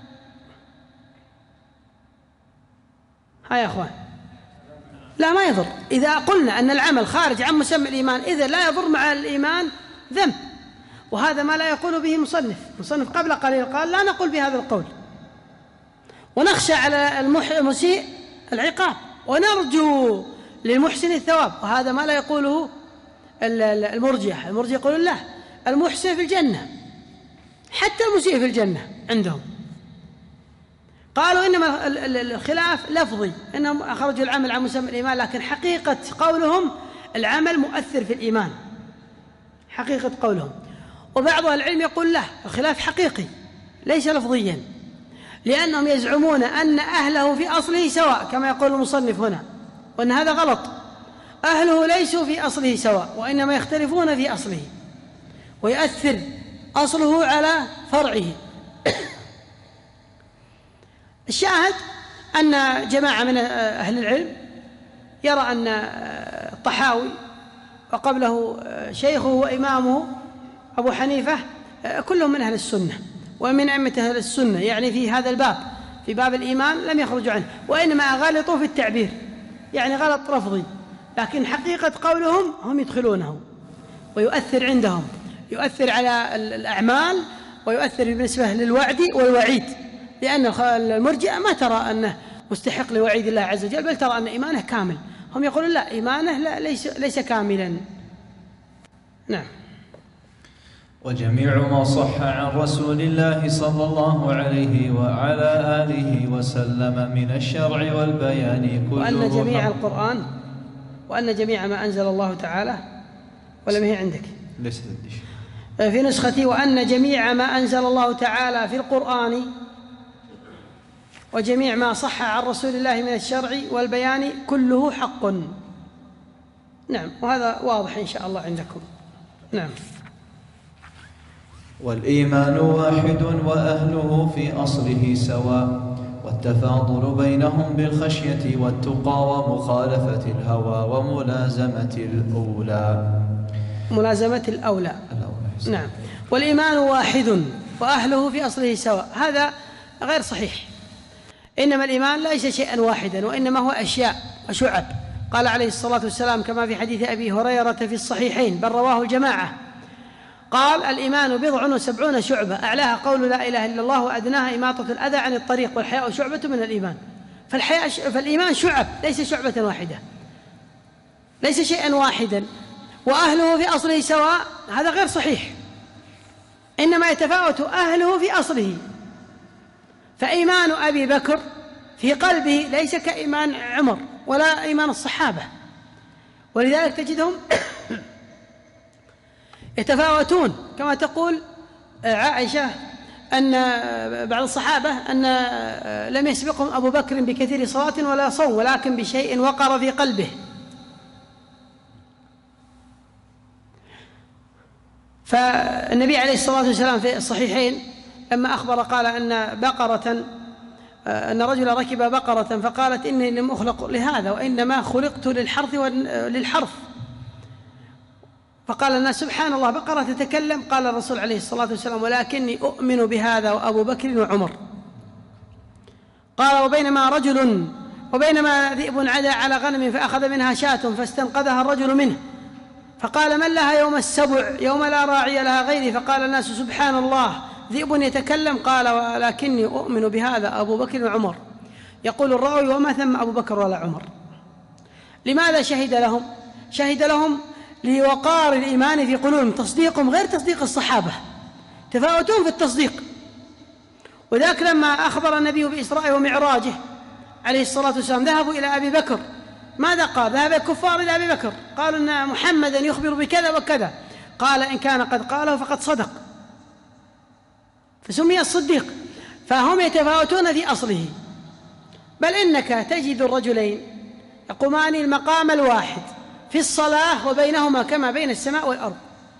ها يا أخوان، لا ما يضر. إذا قلنا أن العمل خارج عن مسمى الإيمان إذا لا يضر مع الإيمان ذنب، وهذا ما لا يقول به المصنف قبل قليل قال لا نقول بهذا القول، ونخشى على المسيء العقاب ونرجو للمحسن الثواب، وهذا ما لا يقوله المرجئة. المرجئة يقولون لا، المحسن في الجنة حتى المسيء في الجنة عندهم. قالوا إنما الخلاف لفظي، إنهم أخرجوا العمل عن مسمى الإيمان، لكن حقيقة قولهم العمل مؤثر في الإيمان، حقيقة قولهم. وبعض العلم يقول لا، الخلاف حقيقي ليس لفظيا، لأنهم يزعمون أن أهله في أصله سواء كما يقول المصنف هنا، وأن هذا غلط. أهله ليسوا في أصله سواء، وإنما يختلفون في أصله، ويؤثر أصله على فرعه. الشاهد أن جماعة من أهل العلم يرى أن الطحاوي وقبله شيخه وإمامه أبو حنيفة كلهم من أهل السنة ومن أئمة أهل السنة، يعني في هذا الباب، في باب الإيمان لم يخرجوا عنه، وإنما غلطوا في التعبير، يعني غلط لفظي، لكن حقيقة قولهم هم يدخلونه ويؤثر عندهم، يؤثر على الأعمال ويؤثر بالنسبة للوعد والوعيد، لأن المرجئة ما ترى أنه مستحق لوعيد الله عز وجل، بل ترى أن إيمانه كامل. هم يقولون لا، إيمانه لا ليس كاملا. نعم. وجميع ما صح عن رسول الله صلى الله عليه وعلى آله وسلم من الشرع والبيان كله، وأن جميع القرآن وأن جميع ما أنزل الله تعالى ولا ما هي عندك؟ ليست عندي. في نسختي: وأن جميع ما أنزل الله تعالى في القرآن وجميع ما صح عن رسول الله من الشرع والبيان كله حق. نعم، وهذا واضح إن شاء الله عندكم. نعم. والإيمان واحد وأهله في أصله سواء، والتفاضل بينهم بالخشية والتقى ومخالفة الهوى وملازمة الأولى. ملازمة الأولى. نعم. والإيمان واحد وأهله في أصله سواء، هذا غير صحيح. إنما الإيمان ليس شيئا واحدا، وإنما هو أشياء وشعب. قال عليه الصلاة والسلام كما في حديث أبي هريرة في الصحيحين بل رواه الجماعة، قال: الإيمان 70 شعبة، أعلاها قول لا إله إلا الله، وأدناها إماطة الأذى عن الطريق، والحياء شعبة من الإيمان. فالإيمان شعب، ليس شعبة واحدة، ليس شيئا واحدا. وأهله في أصله سواء، هذا غير صحيح، إنما يتفاوت أهله في أصله. فإيمان أبي بكر في قلبه ليس كإيمان عمر ولا إيمان الصحابة، ولذلك تجدهم يتفاوتون. كما تقول عائشة أن بعض الصحابة أن لم يسبقهم أبو بكر بكثير صلاة ولا صوم، ولكن بشيء وقر في قلبه. فالنبي عليه الصلاة والسلام في الصحيحين لما أخبر قال أن رجلا ركب بقرة فقالت: إني لم أخلق لهذا وإنما خلقت للحرث. فقال الناس: سبحان الله، بقرة تتكلم؟ قال الرسول عليه الصلاة والسلام: ولكني أؤمن بهذا وأبو بكر وعمر. قال: وبينما ذئب عدا على غنم فأخذ منها شاة فاستنقذها الرجل منه، فقال: من لها يوم السبع يوم لا راعي لها غيري؟ فقال الناس: سبحان الله، ذئب يتكلم؟ قال: ولكني أؤمن بهذا أبو بكر وعمر. يقول الراوي: وما ثم أبو بكر ولا عمر. لماذا شهد لهم؟ شهد لهم لوقار الإيمان في قلوبهم، تصديقهم غير تصديق الصحابة، تفاوتون في التصديق. وذاك لما أخبر النبي بإسراء ومعراجه عليه الصلاة والسلام ذهبوا إلى أبي بكر، ماذا قال؟ ذهب الكفار إلى أبي بكر قالوا أن محمدا يخبر بكذا وكذا، قال: إن كان قد قاله فقد صدق، فسمي الصديق. فهم يتفاوتون في أصله، بل إنك تجد الرجلين يقومان المقام الواحد في الصلاة وبينهما كما بين السماء والأرض.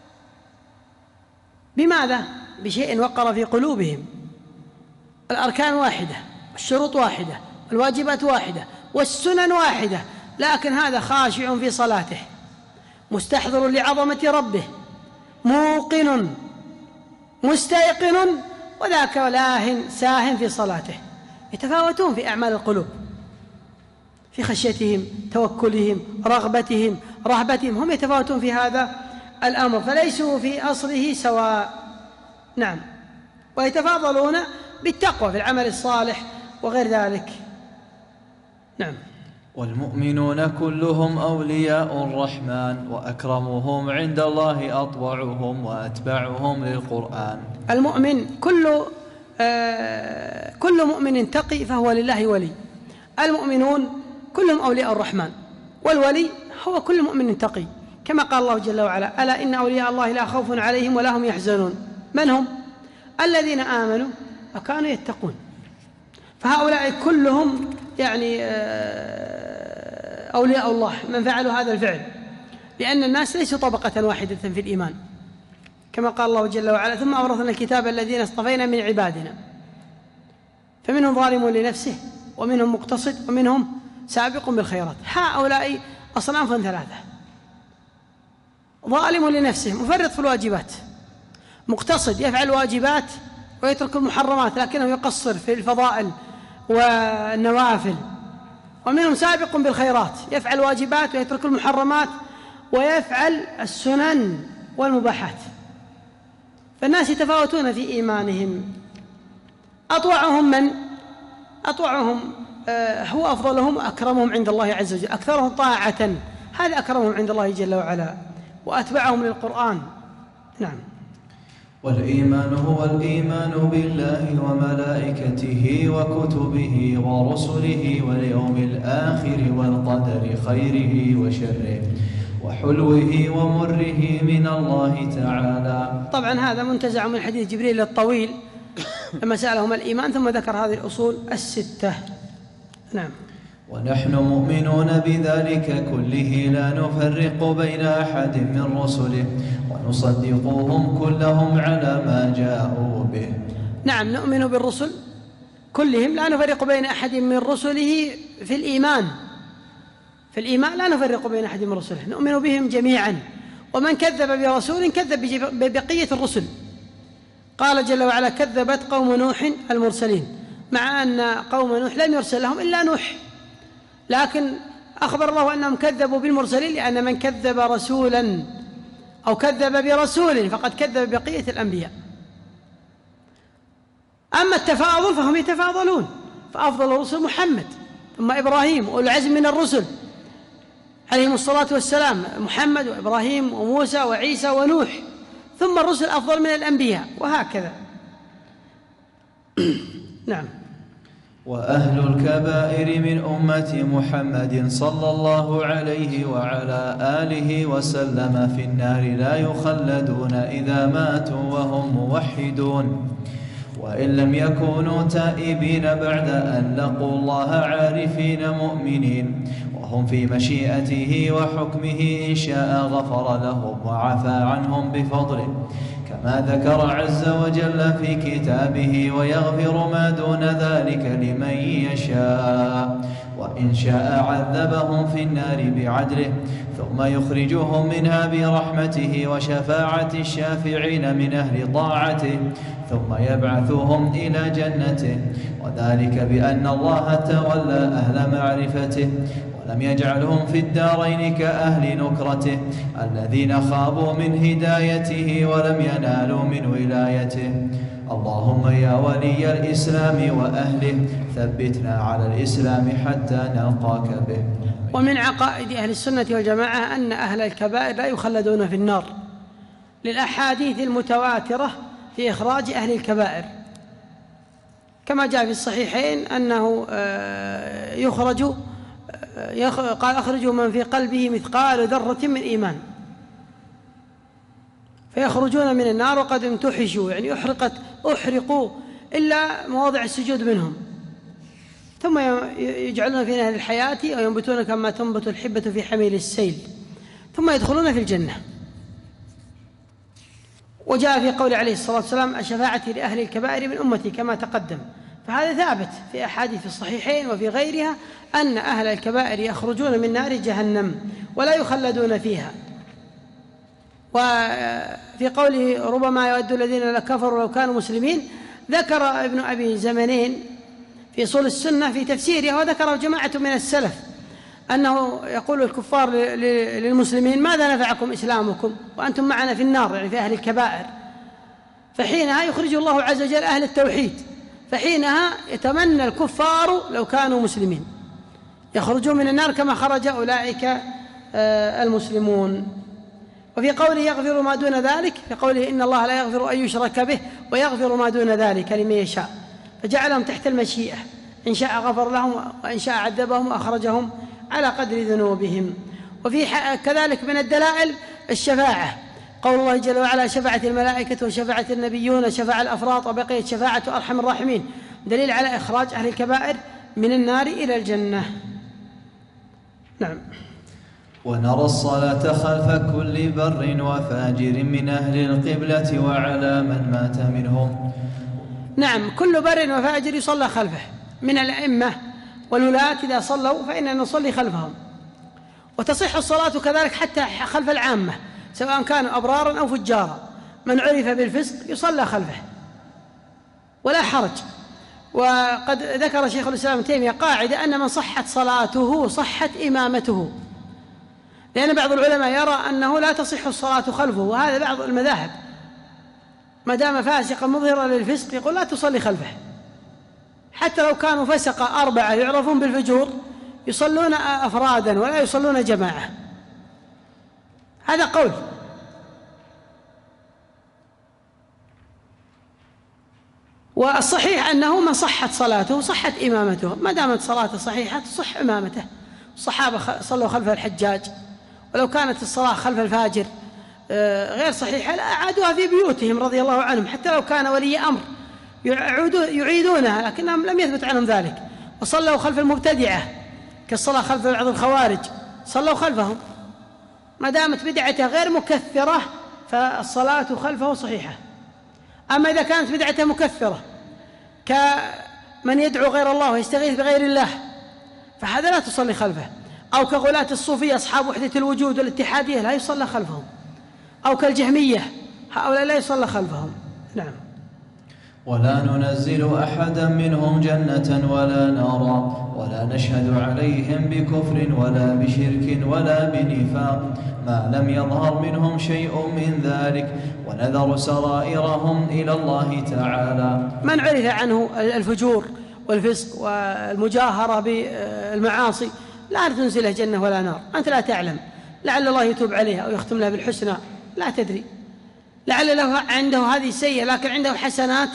بماذا؟ بشيء وقر في قلوبهم. الأركان واحدة، الشروط واحدة، الواجبات واحدة، والسنن واحدة، لكن هذا خاشع في صلاته، مستحضر لعظمة ربه، موقن مستيقن، وذاك لاه ساهٍ في صلاته. يتفاوتون في أعمال القلوب، في خشيتهم، توكلهم، رغبتهم، رهبتهم، هم يتفاوتون في هذا الأمر، فليسوا في أصله سواء. نعم. ويتفاضلون بالتقوى في العمل الصالح وغير ذلك. نعم. والمؤمنون كلهم أولياء الرحمن، وأكرمهم عند الله أطوعهم وأتبعهم للقرآن. المؤمن كل مؤمن تقي فهو لله ولي. المؤمنون كلهم أولياء الرحمن، والولي هو كل مؤمن تقي، كما قال الله جل وعلا: ألا إن أولياء الله لا خوف عليهم ولا هم يحزنون. من هم؟ الذين آمنوا وكانوا يتقون. فهؤلاء كلهم يعني أولياء الله من فعلوا هذا الفعل، لأن الناس ليسوا طبقة واحدة في الإيمان، كما قال الله جل وعلا: ثم أورثنا الكتاب الذين اصطفينا من عبادنا فمنهم ظالم لنفسه ومنهم مقتصد ومنهم سابق بالخيرات. هؤلاء أصناف ثلاثة: ظالم لنفسه مفرط في الواجبات، مقتصد يفعل الواجبات ويترك المحرمات لكنه يقصر في الفضائل والنوافل، ومنهم سابق بالخيرات يفعل الواجبات ويترك المحرمات ويفعل السنن والمباحات. فالناس يتفاوتون في إيمانهم. أطوعهم من؟ أطوعهم هو أفضلهم وأكرمهم عند الله عز وجل، أكثرهم طاعة، هذا أكرمهم عند الله جل وعلا، وأتبعهم للقرآن. نعم. والإيمان هو الإيمان بالله وملائكته وكتبه ورسله واليوم الآخر والقدر خيره وشره وحلوه ومره من الله تعالى. طبعا هذا منتزع من حديث جبريل الطويل لما سألهم الإيمان ثم ذكر هذه الأصول الستة. نعم. ونحن مؤمنون بذلك كله لا نفرق بين أحد من رسله ونصدقهم كلهم على ما جاءوا به. نعم، نؤمن بالرسل كلهم لا نفرق بين أحد من رسله في الإيمان. في الإيمان لا نفرق بين أحد من رسله، نؤمن بهم جميعا، ومن كذب برسول كذب ببقية الرسل. قال جل وعلا: كذبت قوم نوح المرسلين، مع أن قوم نوح لم يرسل لهم إلا نوح، لكن أخبر الله أنهم كذبوا بالمرسلين، لأن من كذب رسولا أو كذب برسول فقد كذب بقية الأنبياء. أما التفاضل فهم يتفاضلون، فأفضل الرسل محمد، ثم إبراهيم، أولو العزم من الرسل عليهم الصلاة والسلام، محمد وإبراهيم وموسى وعيسى ونوح، ثم الرسل أفضل من الأنبياء، وهكذا. نعم. وأهل الكبائر من أمة محمد صلى الله عليه وعلى آله وسلم في النار لا يخلدون إذا ماتوا وهم موحدون، وإن لم يكونوا تائبين بعد أن لقوا الله عارفين مؤمنين، وهم في مشيئته وحكمه إن شاء غفر لهم وعفى عنهم بفضله، كما ذكر عز وجل في كتابه: ويغفر ما دون ذلك لمن يشاء، وإن شاء عذبهم في النار بعدله ثم يخرجهم منها برحمته وشفاعة الشافعين من أهل طاعته، ثم يبعثهم إلى جنته، وذلك بأن الله تولى أهل معرفته ولم يجعلهم في الدارين كأهل نكرته الذين خابوا من هدايته ولم ينالوا من ولايته. اللهم يا ولي الإسلام وأهله ثبتنا على الإسلام حتى نلقاك به. ومن عقائد أهل السنة والجماعة أن أهل الكبائر لا يخلدون في النار، للأحاديث المتواترة في إخراج أهل الكبائر، كما جاء في الصحيحين أنه قال: أخرجوا من في قلبه مثقال ذرة من إيمان، فيخرجون من النار وقد امتحشوا، يعني أحرقوا إلا مواضع السجود منهم، ثم يجعلون في نهر الحياة أو ينبتون كما تنبت الحبة في حميل السيل، ثم يدخلون في الجنة. وجاء في قول عليه الصلاة والسلام: الشفاعة لأهل الكبائر من أمتي، كما تقدم. فهذا ثابت في أحاديث الصحيحين وفي غيرها أن أهل الكبائر يخرجون من نار جهنم ولا يخلدون فيها. وفي قوله: ربما يود الذين كفروا لو كانوا مسلمين، ذكر ابن أبي زمنين في أصول السنة في تفسيره، وذكره جماعة من السلف، أنه يقول الكفار للمسلمين: ماذا نفعكم إسلامكم وأنتم معنا في النار، يعني في أهل الكبائر. فحينها يخرج الله عز وجل أهل التوحيد، فحينها يتمنى الكفار لو كانوا مسلمين يخرجون من النار كما خرج أولئك المسلمون. وفي قوله: يغفر ما دون ذلك، في قوله: إن الله لا يغفر أن يشرك به ويغفر ما دون ذلك لمن يشاء، فجعلهم تحت المشيئة، إن شاء غفر لهم وإن شاء عذبهم وأخرجهم على قدر ذنوبهم. وفي كذلك من الدلائل الشفاعة، قول الله جل وعلا: شفعت الملائكة وشفعت النبيون شفع الأفراط وبقيت شفاعة أرحم الراحمين، دليل على إخراج أهل الكبائر من النار إلى الجنة. نعم. ونرى الصلاة خلف كل بر وفاجر من أهل القبلة وعلى من مات منهم. نعم، كل بر وفاجر يصلى خلفه من الأئمة والولاة، إذا صلوا فإننا نصلي خلفهم، وتصح الصلاة كذلك حتى خلف العامة سواء كانوا أبرارا أو فجارا، من عرف بالفسق يصلى خلفه ولا حرج. وقد ذكر شيخ الإسلام ابن تيمية قاعدة: أن من صحت صلاته صحت إمامته، لأن بعض العلماء يرى أنه لا تصح الصلاة خلفه، وهذا بعض المذاهب، ما دام فاسقا مظهرا للفسق يقول لا تصلي خلفه، حتى لو كانوا فسقة 4 يعرفون بالفجور يصلون أفرادا ولا يصلون جماعة. هذا قول. والصحيح أنه من صحت صلاته صحت إمامته، ما دامت صلاته صحيحة تصح إمامته. الصحابة صلوا خلف الحجاج، ولو كانت الصلاة خلف الفاجر غير صحيحة أعادوها في بيوتهم رضي الله عنهم، حتى لو كان ولي أمر يعيدونها، لكنهم لم يثبت عنهم ذلك. وصلوا خلف المبتدعة كالصلاة خلف بعض الخوارج، صلوا خلفهم، ما دامت بدعته غير مكثرة فالصلاة خلفه صحيحة. أما إذا كانت بدعته مكثرة كمن يدعو غير الله ويستغيث بغير الله فهذا لا تصلي خلفه، أو كغلاة الصوفية أصحاب وحدة الوجود والاتحادية لا يصلى خلفهم، أو كالجهمية هؤلاء لا يصلى خلفهم. نعم. ولا ننزل أحدا منهم جنة ولا نارا، ولا نشهد عليهم بكفر ولا بشرك ولا بنفاق ما لم يظهر منهم شيء من ذلك، ونذر سرائرهم إلى الله تعالى. من عرف عنه الفجور والفسق والمجاهرة بالمعاصي لا تنزله جنة ولا نار، أنت لا تعلم، لعل الله يتوب عليه أو يختم له بالحسنى، لا تدري، لعل له عنده هذه السيئة لكن عنده حسنات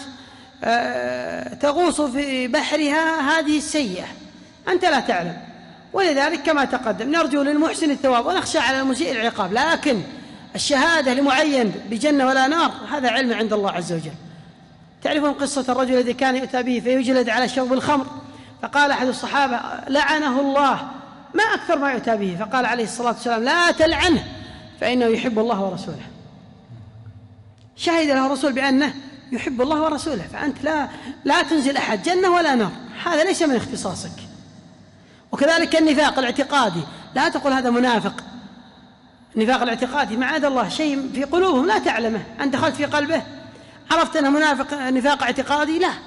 تغوص في بحرها هذه السيئة، أنت لا تعلم. ولذلك كما تقدم نرجو للمحسن الثواب ونخشى على المسيء العقاب، لكن الشهادة لمعين بجنة ولا نار هذا علم عند الله عز وجل. تعرفون قصة الرجل الذي كان يؤتى به فيجلد على شرب الخمر، فقال أحد الصحابة لعنه الله، ما أكثر ما يؤتى به، فقال عليه الصلاة والسلام لا تلعنه فإنه يحب الله ورسوله. شهد له الرسول بأنه يحب الله ورسوله، فأنت لا تنزل أحد جنة ولا نار، هذا ليس من اختصاصك. وكذلك النفاق الاعتقادي، لا تقول هذا منافق. النفاق الاعتقادي معاذ الله شيء في قلوبهم لا تعلمه، أنت دخلت في قلبه عرفت أنه منافق نفاق اعتقادي؟ لا.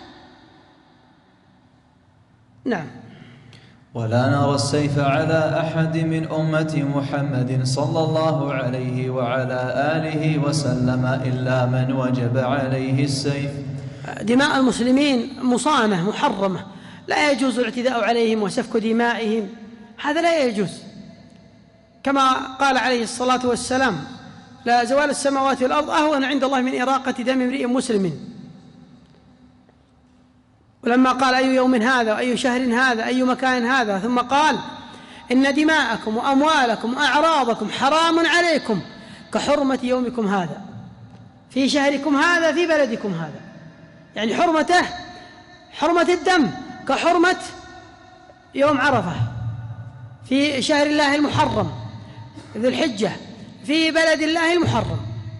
نعم. ولا نرى السيف على أحد من أمة محمد صلى الله عليه وعلى آله وسلم إلا من وجب عليه السيف. دماء المسلمين مصانة محرمة، لا يجوز الاعتداء عليهم وسفك دمائهم، هذا لا يجوز. كما قال عليه الصلاة والسلام لا زوال السماوات والأرض أهون عند الله من إراقة دم امرئ مسلم. ولما قال أي يوم هذا وأي شهر هذا أي مكان هذا، ثم قال إن دماءكم وأموالكم وأعراضكم حرام عليكم كحرمة يومكم هذا في شهركم هذا في بلدكم هذا، يعني حرمته حرمة الدم كحرمة يوم عرفة في شهر الله المحرم ذي الحجة في بلد الله المحرم.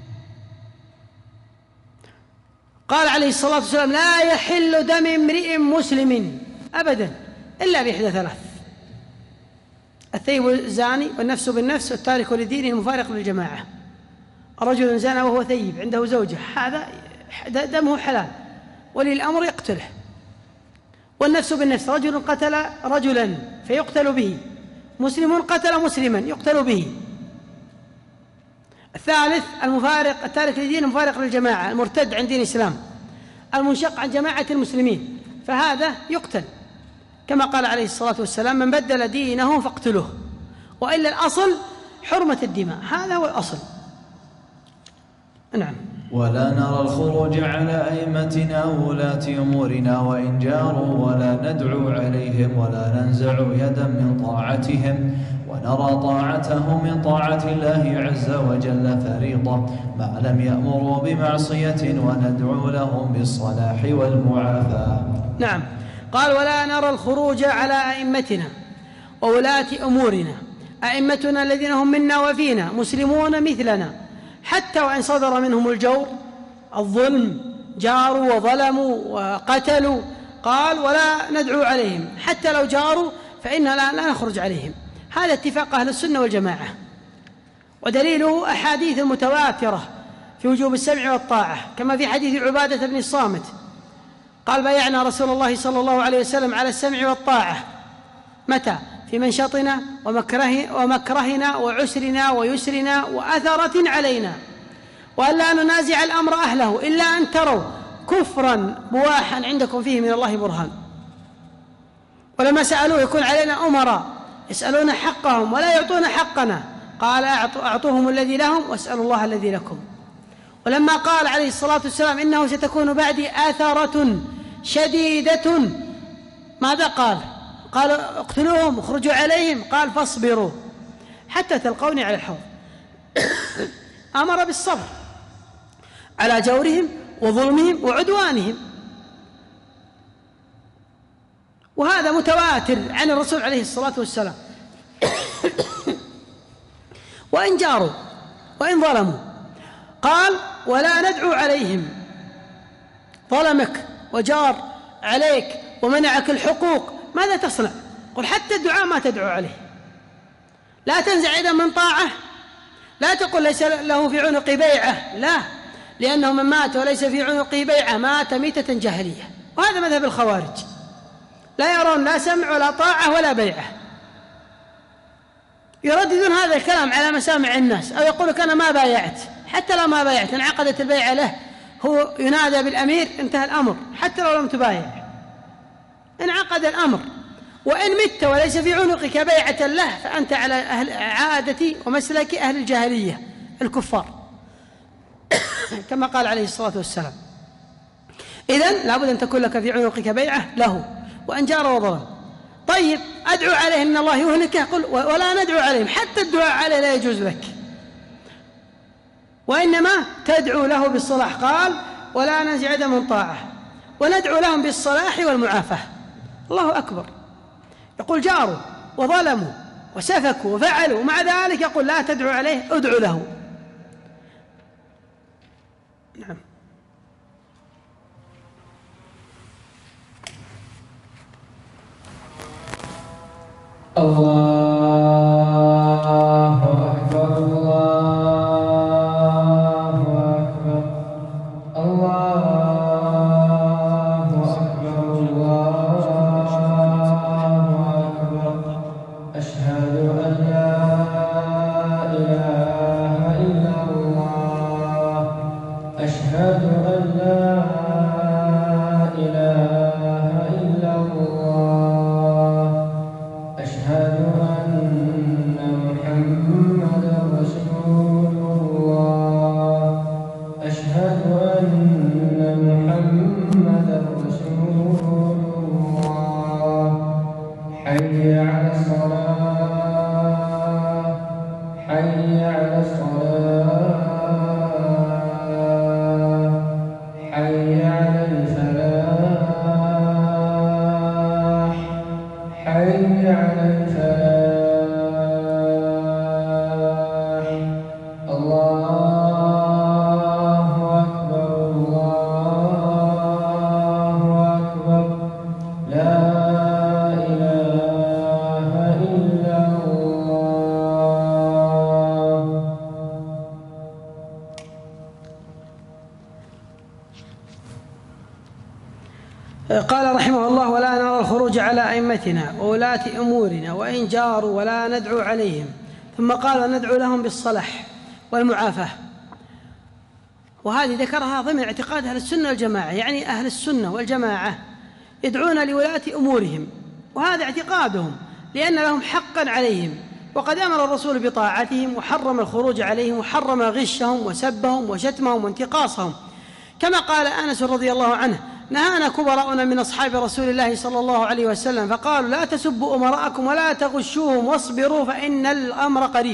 قال عليه الصلاة والسلام لا يحل دم امرئ مسلم أبدا إلا بإحدى ثلاث: الثيب الزاني والنفس بالنفس والتارك لدينه المفارق للجماعة. رجل زنى وهو ثيب عنده زوجة هذا دمه حلال ولي الأمر يقتله. والنفس بالنفس رجل قتل رجلا فيقتل به، مسلم قتل مسلما يقتل به. الثالث المفارق التارك لدين المفارق للجماعة المرتد عن دين الإسلام المنشق عن جماعة المسلمين، فهذا يقتل كما قال عليه الصلاة والسلام من بدل دينه فاقتلوه، وإلا الأصل حرمة الدماء، هذا هو الأصل. نعم. ولا نرى الخروج على أئمتنا وولاة أمورنا وإن جاروا، ولا ندعو عليهم ولا ننزع يدا من طاعتهم، ونرى طاعته من طاعة الله عز وجل فريضة ما لم يأمروا بمعصية، وندعو لهم بالصلاح والمعافاة. نعم. قال ولا نرى الخروج على أئمتنا وولاة أمورنا، أئمتنا الذين هم منا وفينا مسلمون مثلنا، حتى وإن صدر منهم الجور الظلم جاروا وظلموا وقتلوا، قال ولا ندعو عليهم حتى لو جاروا فإننا لا نخرج عليهم. هذا اتفاق أهل السنة والجماعة، ودليله أحاديث متواترة في وجوب السمع والطاعة، كما في حديث عبادة بن الصامت قال بايعنا رسول الله صلى الله عليه وسلم على السمع والطاعة. متى؟ في منشطنا ومكرهنا وعسرنا ويسرنا وأثرة علينا، وألا ننازع الأمر أهله إلا أن تروا كفرا بواحا عندكم فيه من الله برهان. ولما سألوه يكون علينا أمراء يسألون حقهم ولا يعطون حقنا، قال أعطوهم الذي لهم واسألوا الله الذي لكم. ولما قال عليه الصلاة والسلام إنه ستكون بعدي آثارة شديدة. ماذا قال؟ قال اقتلوهم اخرجوا عليهم، قال فاصبروا حتى تلقوني على الحوض. أمر بالصبر على جورهم وظلمهم وعدوانهم، وهذا متواتر عن الرسول عليه الصلاة والسلام. وإن جاروا وإن ظلموا قال ولا ندعو عليهم. ظلمك وجار عليك ومنعك الحقوق، ماذا تصنع؟ قل حتى الدعاء ما تدعو عليه. لا تنزع يدا من طاعة، لا تقل ليس له في عنق بيعة، لا، لأنه من مات وليس في عنقه بيعة مات ميتة جاهلية. وهذا مذهب الخوارج، لا يرون لا سمع ولا طاعة ولا بيعة، يرددون هذا الكلام على مسامع الناس، أو يقولك أنا ما بايعت. حتى لو ما بايعت انعقدت البيعة له، هو ينادى بالأمير انتهى الأمر، حتى لو لم تبايع انعقد الأمر. وإن مت وليس في عنقك بيعة له فأنت على عادة ومسلك أهل الجاهلية الكفار، كما قال عليه الصلاة والسلام. إذن لابد أن تكون لك في عنقك بيعة له، وأن جار وظلم. طيب أدعو عليه إن الله يهلكه، قل ولا ندعو عليهم، حتى الدعاء عليه لا يجوز لك، وإنما تدعو له بالصلاح. قال ولا ننزع يدا من طاعة، وندعو لهم بالصلاح والمعافاة. الله أكبر. يقول جاروا وظلموا وسفكوا وفعلوا، ومع ذلك يقول لا تدعو عليه، ادعو له. نعم. الله أكبر الله أكبر الله أكبر الله أكبر. أشهد أن لا إله إلا الله. أشهد أن لا إله إلا الله. أشهد أن محمدا رسول الله. أشهد أن محمدا رسول الله. حي على الصلاة حي على الصلاة حي على الفلاح حي على الفلاح. الله أكبر الله أكبر. لا إله إلا الله. قال رحمه الله ولا نرى الخروج على أئمتنا وولاة أمورنا وإن جاروا ولا ندعو عليهم. ثم قال ندعو لهم بالصلاح والمعافاة، وهذه ذكرها ضمن اعتقاد أهل السنة والجماعة، يعني أهل السنة والجماعة يدعون لولاة أمورهم، وهذا اعتقادهم، لأن لهم حقا عليهم، وقد أمر الرسول بطاعتهم وحرم الخروج عليهم وحرم غشهم وسبهم وشتمهم وانتقاصهم، كما قال أنس رضي الله عنه نهانا كبراؤنا من أصحاب رسول الله صلى الله عليه وسلم فقالوا لا تسبوا أمراءكم ولا تغشوهم واصبروا فإن الأمر قريب.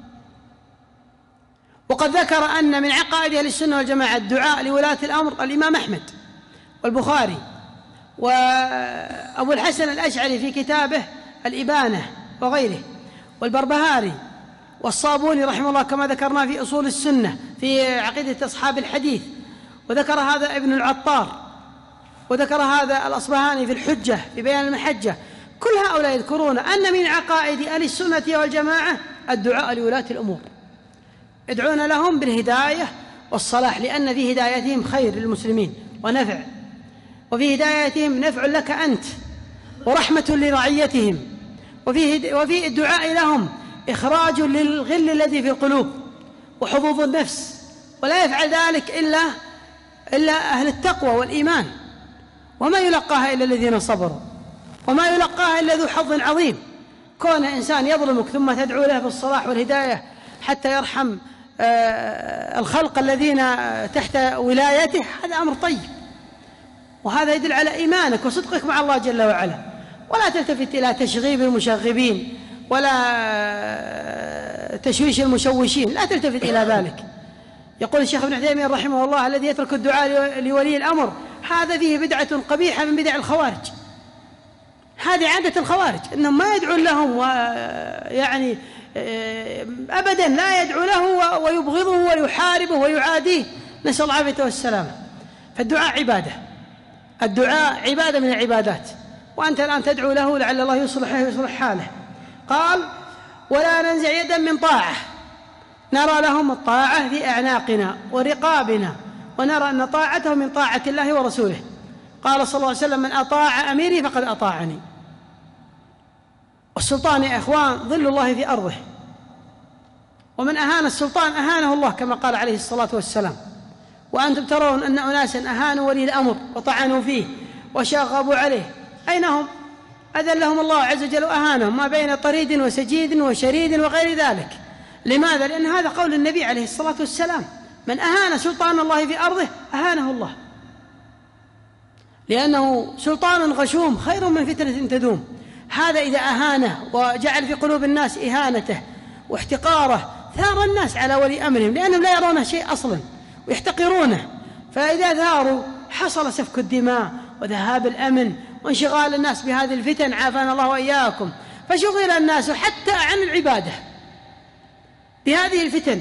وقد ذكر أن من عقائد أهل السنة والجماعة الدعاء لولاة الأمر الإمام أحمد والبخاري وأبو الحسن الأشعري في كتابه الإبانة وغيره، والبربهاري والصابوني رحمه الله كما ذكرنا في أصول السنة في عقيدة أصحاب الحديث، وذكر هذا ابن العطار، وذكر هذا الأصبهاني في الحجة في بيان المحجة. كل هؤلاء يذكرون أن من عقائد أهل السنة والجماعة الدعاء لولاة الأمور، يدعون لهم بالهداية والصلاح، لأن في هدايتهم خير للمسلمين ونفع، وفي هدايتهم نفع لك أنت ورحمة لرعيتهم، وفي الدعاء لهم إخراج للغل الذي في القلوب وحظوظ النفس، ولا يفعل ذلك إلا أهل التقوى والإيمان، وما يلقاها إلا الذين صبروا، وما يلقاها إلا ذو حظ عظيم. كون إنسان يظلمك ثم تدعو له بالصلاح والهداية حتى يرحم الخلق الذين تحت ولايته، هذا أمر طيب. وهذا يدل على إيمانك وصدقك مع الله جل وعلا. ولا تلتفت إلى تشغيب المشغبين ولا تشويش المشوشين، لا تلتفت إلى ذلك. يقول الشيخ ابن عثيمين رحمه الله: الذي يترك الدعاء لولي الأمر هذا فيه بدعة قبيحة من بدع الخوارج. هذه عادة الخوارج، إنهم ما يدعون لهم يعني أبدا لا يدعو له ويبغضه ويحاربه ويعاديه، نسأل الله العافية والسلامة. فالدعاء عبادة، الدعاء عبادة من العبادات، وأنت الآن تدعو له لعل الله يصلح حاله. قال: ولا ننزع يدا من طاعة، نرى لهم الطاعة في أعناقنا ورقابنا، ونرى أن طاعته من طاعة الله ورسوله. قال صلى الله عليه وسلم: من أطاع أميري فقد أطاعني. والسلطان يا إخوان ظل الله في أرضه، ومن أهان السلطان أهانه الله كما قال عليه الصلاة والسلام. وأنتم ترون أن أناسا أهانوا ولي الأمر وطعنوا فيه وشاغبوا عليه، أين هم؟ أذلهم الله عز وجل وأهانهم ما بين طريد وسجيد وشريد وغير ذلك. لماذا؟ لأن هذا قول النبي عليه الصلاة والسلام: من أهان سلطان الله في أرضه أهانه الله، لأنه سلطان غشوم خير من فتنة تدوم. هذا إذا أهانه وجعل في قلوب الناس إهانته واحتقاره ثار الناس على ولي أمرهم، لأنهم لا يرونه شيء أصلا ويحتقرونه. فإذا ثاروا حصل سفك الدماء وذهاب الأمن وانشغال الناس بهذه الفتن، عافانا الله وإياكم. فشغل الناس حتى عن العبادة بهذه الفتن.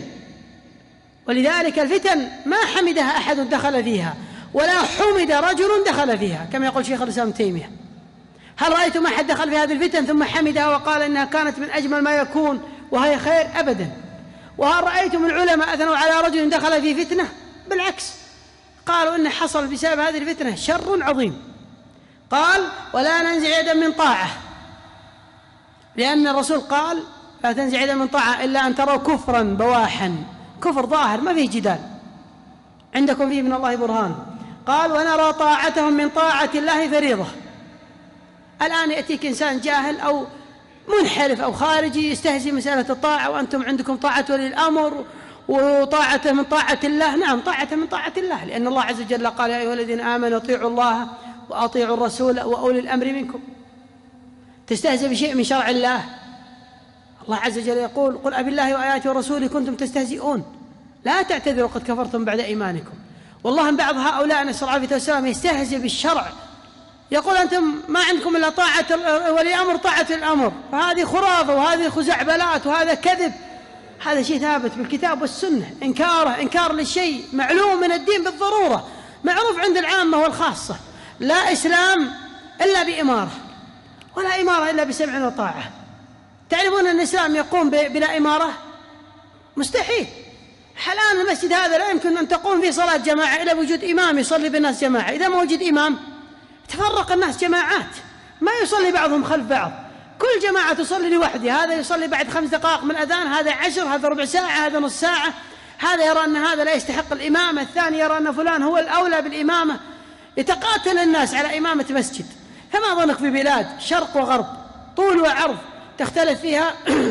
ولذلك الفتن ما حمدها أحد دخل فيها، ولا حمد رجل دخل فيها، كما يقول شيخ الإسلام ابن تيمية. هل رأيتم أحد دخل في هذه الفتن ثم حمدها وقال إنها كانت من أجمل ما يكون وهي خير؟ أبدا. وهل رأيتم العلماء أثنوا على رجل دخل في فتنة؟ بالعكس، قالوا إن حصل بسبب هذه الفتنة شر عظيم. قال: ولا ننزع يدا من طاعة، لأن الرسول قال: لا تنزع يدا من طاعة إلا أن تروا كفرا بواحا، كفر ظاهر ما فيه جدال، عندكم فيه من الله برهان. قال: ونرى طاعتهم من طاعة الله فريضة. الآن يأتيك إنسان جاهل أو منحرف أو خارجي يستهزئ مسألة الطاعة، وأنتم عندكم طاعة ولي الأمر وطاعته من طاعة الله. نعم، طاعته من طاعة الله، لأن الله عز وجل قال: يا أيها الذين آمنوا اطيعوا الله وأطيعوا الرسول وأولي الأمر منكم. تستهزئ بشيء من شرع الله؟ الله عز وجل يقول: قل أبالله وآياته ورسوله كنتم تستهزئون لا تعتذروا قد كفرتم بعد إيمانكم. والله من بعض هؤلاء نسأل الله العافية والسلام يستهزئ بالشرع، يقول: أنتم ما عندكم إلا طاعة ولي أمر، طاعة الأمر، وهذه خرافة وهذه خزعبلات وهذا كذب. هذا شيء ثابت بالكتاب والسنة. إنكار للشيء معلوم من الدين بالضرورة، معروف عند العامة والخاصة. لا إسلام إلا بإمارة، ولا إمارة إلا بسمع وطاعة. تعلمون أن الإسلام يقوم بلا إمارة؟ مستحيل. الآن المسجد هذا لا يمكن أن تقوم فيه صلاة جماعة إلا بوجود إمام يصلي بالناس جماعة. إذا ما وجد إمام تفرق الناس جماعات، ما يصلي بعضهم خلف بعض، كل جماعة تصلي لوحدها. هذا يصلي بعد 5 دقائق من الأذان، هذا 10، هذا ربع ساعة، هذا نص ساعة. هذا يرى أن هذا لا يستحق الإمامة، الثاني يرى أن فلان هو الأولى بالإمامة. يتقاتل الناس على إمامة مسجد. فما ظنك في بلاد شرق وغرب طول وعرض تختلف فيها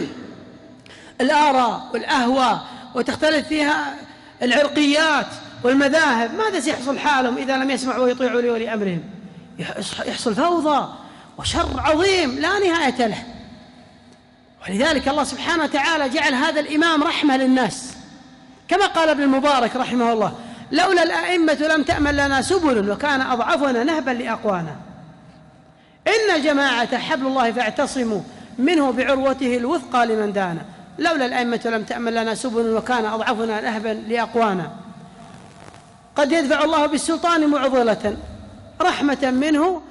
الآراء والأهواء وتختلف فيها العرقيات والمذاهب، ماذا سيحصل حالهم إذا لم يسمعوا ويطيعوا لولي أمرهم؟ يحصل فوضى وشر عظيم لا نهاية له. ولذلك الله سبحانه وتعالى جعل هذا الإمام رحمة للناس، كما قال ابن المبارك رحمه الله: لولا الأئمة لم تأمن لنا سبل وكان أضعفنا نهبا لأقوانا. إن الجماعة حبل الله فاعتصموا منه بعروته الوثقى لمن دانا. لولا الأئمة لم تأمن لنا سبل وكان أضعفنا نهبا لأقوانا. قد يدفع الله بالسلطان معضلة رحمة منه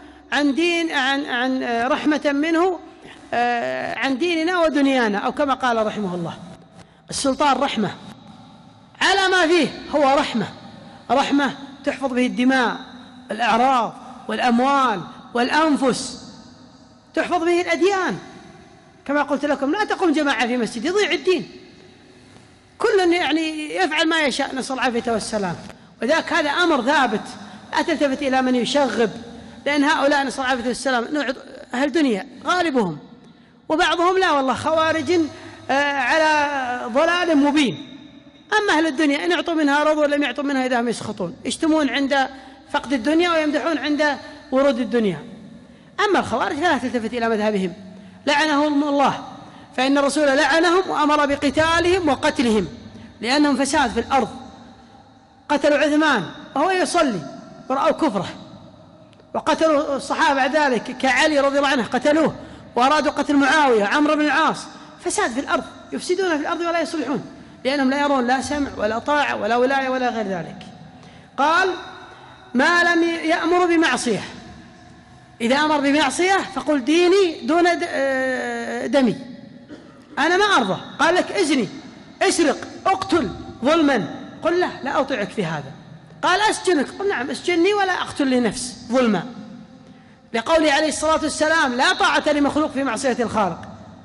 عن ديننا ودنيانا، أو كما قال رحمه الله: السلطان رحمة على ما فيه، هو رحمة تحفظ به الدماء الأعراض والأموال والأنفس، تحفظ به الأديان. كما قلت لكم لا تقوم جماعة في مسجد يضيع الدين، كل يعني يفعل ما يشاء، نسأل العافية والسلام. وذاك هذا أمر ثابت، لا تلتفت إلى من يشغب، لأن هؤلاء نسأل العافية والسلام أهل دنيا غالبهم، وبعضهم لا والله خوارج على ضلال مبين. أما أهل الدنيا إن يعطوا منها رضوا ولم يعطوا منها إذا هم يسخطون، يشتمون عند فقد الدنيا ويمدحون عند ورود الدنيا. أما الخوارج فلا تلتفت إلى مذهبهم، لعنهم الله، فإن الرسول لعنهم وأمر بقتالهم وقتلهم لأنهم فساد في الأرض. قتلوا عثمان وهو يصلي ورأوا كفره، وقتلوا الصحابة بعد ذلك كعلي رضي الله عنه قتلوه، وأرادوا قتل معاوية عمرو بن العاص. فساد في الأرض، يفسدون في الأرض ولا يصلحون، لأنهم لا يرون لا سمع ولا طاعة ولا ولاية ولا غير ذلك. قال ما لم يأمر بمعصية، إذا أمر بمعصية فقل ديني دون دمي، أنا ما أرضى. قال لك ازني، اسرق، اقتل ظلما، قل لا أطيعك في هذا. قال أسجنك، قل نعم أسجني ولا أقتل لنفس ظلما، لقوله عليه الصلاة والسلام لا طاعة لمخلوق في معصية الخالق.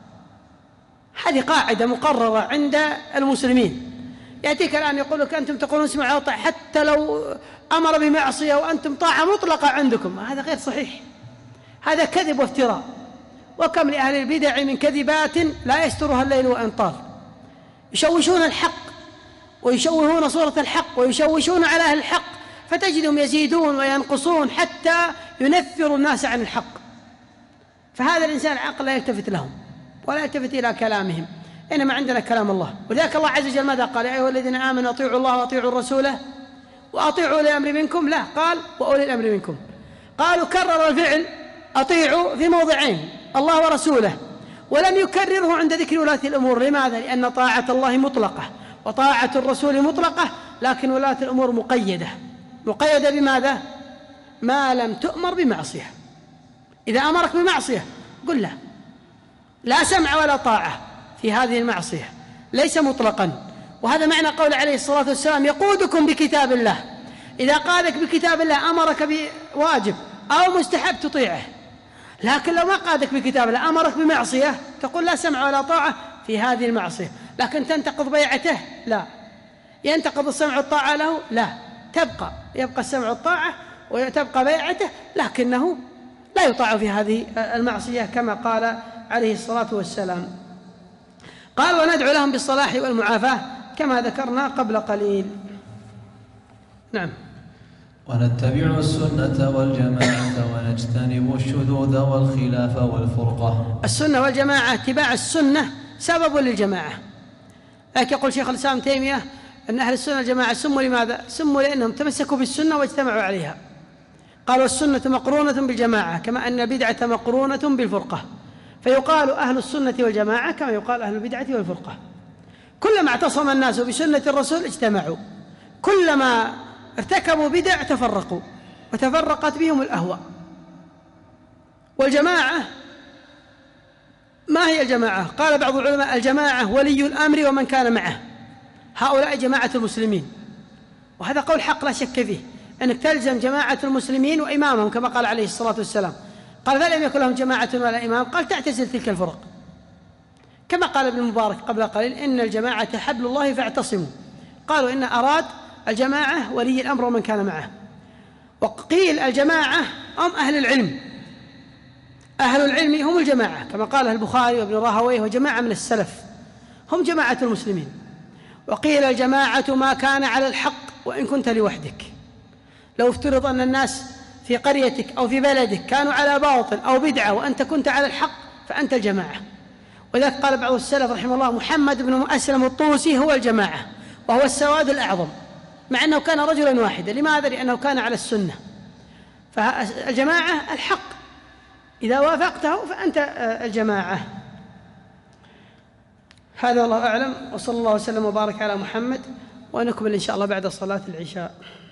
هذه قاعدة مقررة عند المسلمين. يأتيك الآن يقول لك أنتم تقولون اسمع وطاع حتى لو أمر بمعصية وأنتم طاعة مطلقة عندكم، هذا غير صحيح، هذا كذب وافتراء. وكم لأهل البدع من كذبات لا يسترها الليل وإن طال، يشوشون الحق ويشوهون صورة الحق ويشوشون على أهل الحق، فتجدهم يزيدون وينقصون حتى ينفروا الناس عن الحق. فهذا الإنسان عقل لا يلتفت لهم ولا يلتفت إلى كلامهم، إنما عندنا كلام الله. ولذلك الله عز وجل ماذا قال؟ يا أيها الذين آمنوا أطيعوا الله وأطيعوا الرسول وأطيعوا أولي الأمر منكم، لا قال وأولي الأمر منكم. قالوا كرر الفعل أطيعوا في موضعين، الله ورسوله، ولم يكرره عند ذكر ولاة الأمور. لماذا؟ لأن طاعة الله مطلقة وطاعة الرسول مطلقة، لكن ولاة الأمور مقيدة بماذا؟ ما لم تؤمر بمعصية. إذا أمرك بمعصية قل لا سمع ولا طاعة في هذه المعصية، ليس مطلقا. وهذا معنى قول عليه الصلاة والسلام يقودكم بكتاب الله. إذا قالك بكتاب الله أمرك بواجب أو مستحب تطيعه، لكن لو ما قادك بكتاب الله أمرك بمعصية تقول لا سمع ولا طاعة في هذه المعصية. لكن تنتقض بيعته؟ لا. ينتقض السمع والطاعة له؟ لا. يبقى السمع والطاعة وتبقى بيعته، لكنه لا يطاع في هذه المعصية كما قال عليه الصلاة والسلام. قال وندعو لهم بالصلاح والمعافاة كما ذكرنا قبل قليل. نعم. ونتبع السنة والجماعة ونجتنب الشذوذ والخلاف والفرقة. السنة والجماعة، اتباع السنة سبب للجماعة. لكن يقول شيخ الإسلام تيمية أن أهل السنة والجماعة سموا لماذا؟ سموا لأنهم تمسكوا بالسنة واجتمعوا عليها. قالوا السنة مقرونة بالجماعة كما أن البدعة مقرونة بالفرقة، فيقال أهل السنة والجماعة كما يقال أهل البدعة والفرقة. كلما اعتصم الناس بسنة الرسول اجتمعوا، كلما ارتكبوا بدع تفرقوا وتفرقت بهم الأهواء. والجماعة ما هي الجماعة؟ قال بعض العلماء الجماعة ولي الأمر ومن كان معه، هؤلاء جماعة المسلمين. وهذا قول حق لا شك فيه، أنك تلزم جماعة المسلمين وإمامهم كما قال عليه الصلاة والسلام. قال فلم يكن لهم جماعة ولا إمام، قال تعتزل تلك الفرق، كما قال ابن المبارك قبل قليل إن الجماعة حبل الله فاعتصموا. قالوا إن أراد الجماعة ولي الأمر ومن كان معه. وقيل الجماعة هم أهل العلم، أهل العلم هم الجماعة كما قال البخاري وابن راهويه وجماعة من السلف هم جماعة المسلمين. وقيل الجماعة ما كان على الحق وإن كنت لوحدك. لو افترض أن الناس في قريتك أو في بلدك كانوا على باطل أو بدعة وأنت كنت على الحق فأنت الجماعة. وذلك قال بعض السلف رحمه الله محمد بن أسلم الطوسي هو الجماعة وهو السواد الأعظم، مع أنه كان رجلا واحدا. لماذا؟ لأنه كان على السنة. فالجماعة الحق، إذا وافقته فأنت الجماعة. هذا والله أعلم، وصلى الله وسلم وبارك على محمد، ونكمل إن شاء الله بعد صلاة العشاء.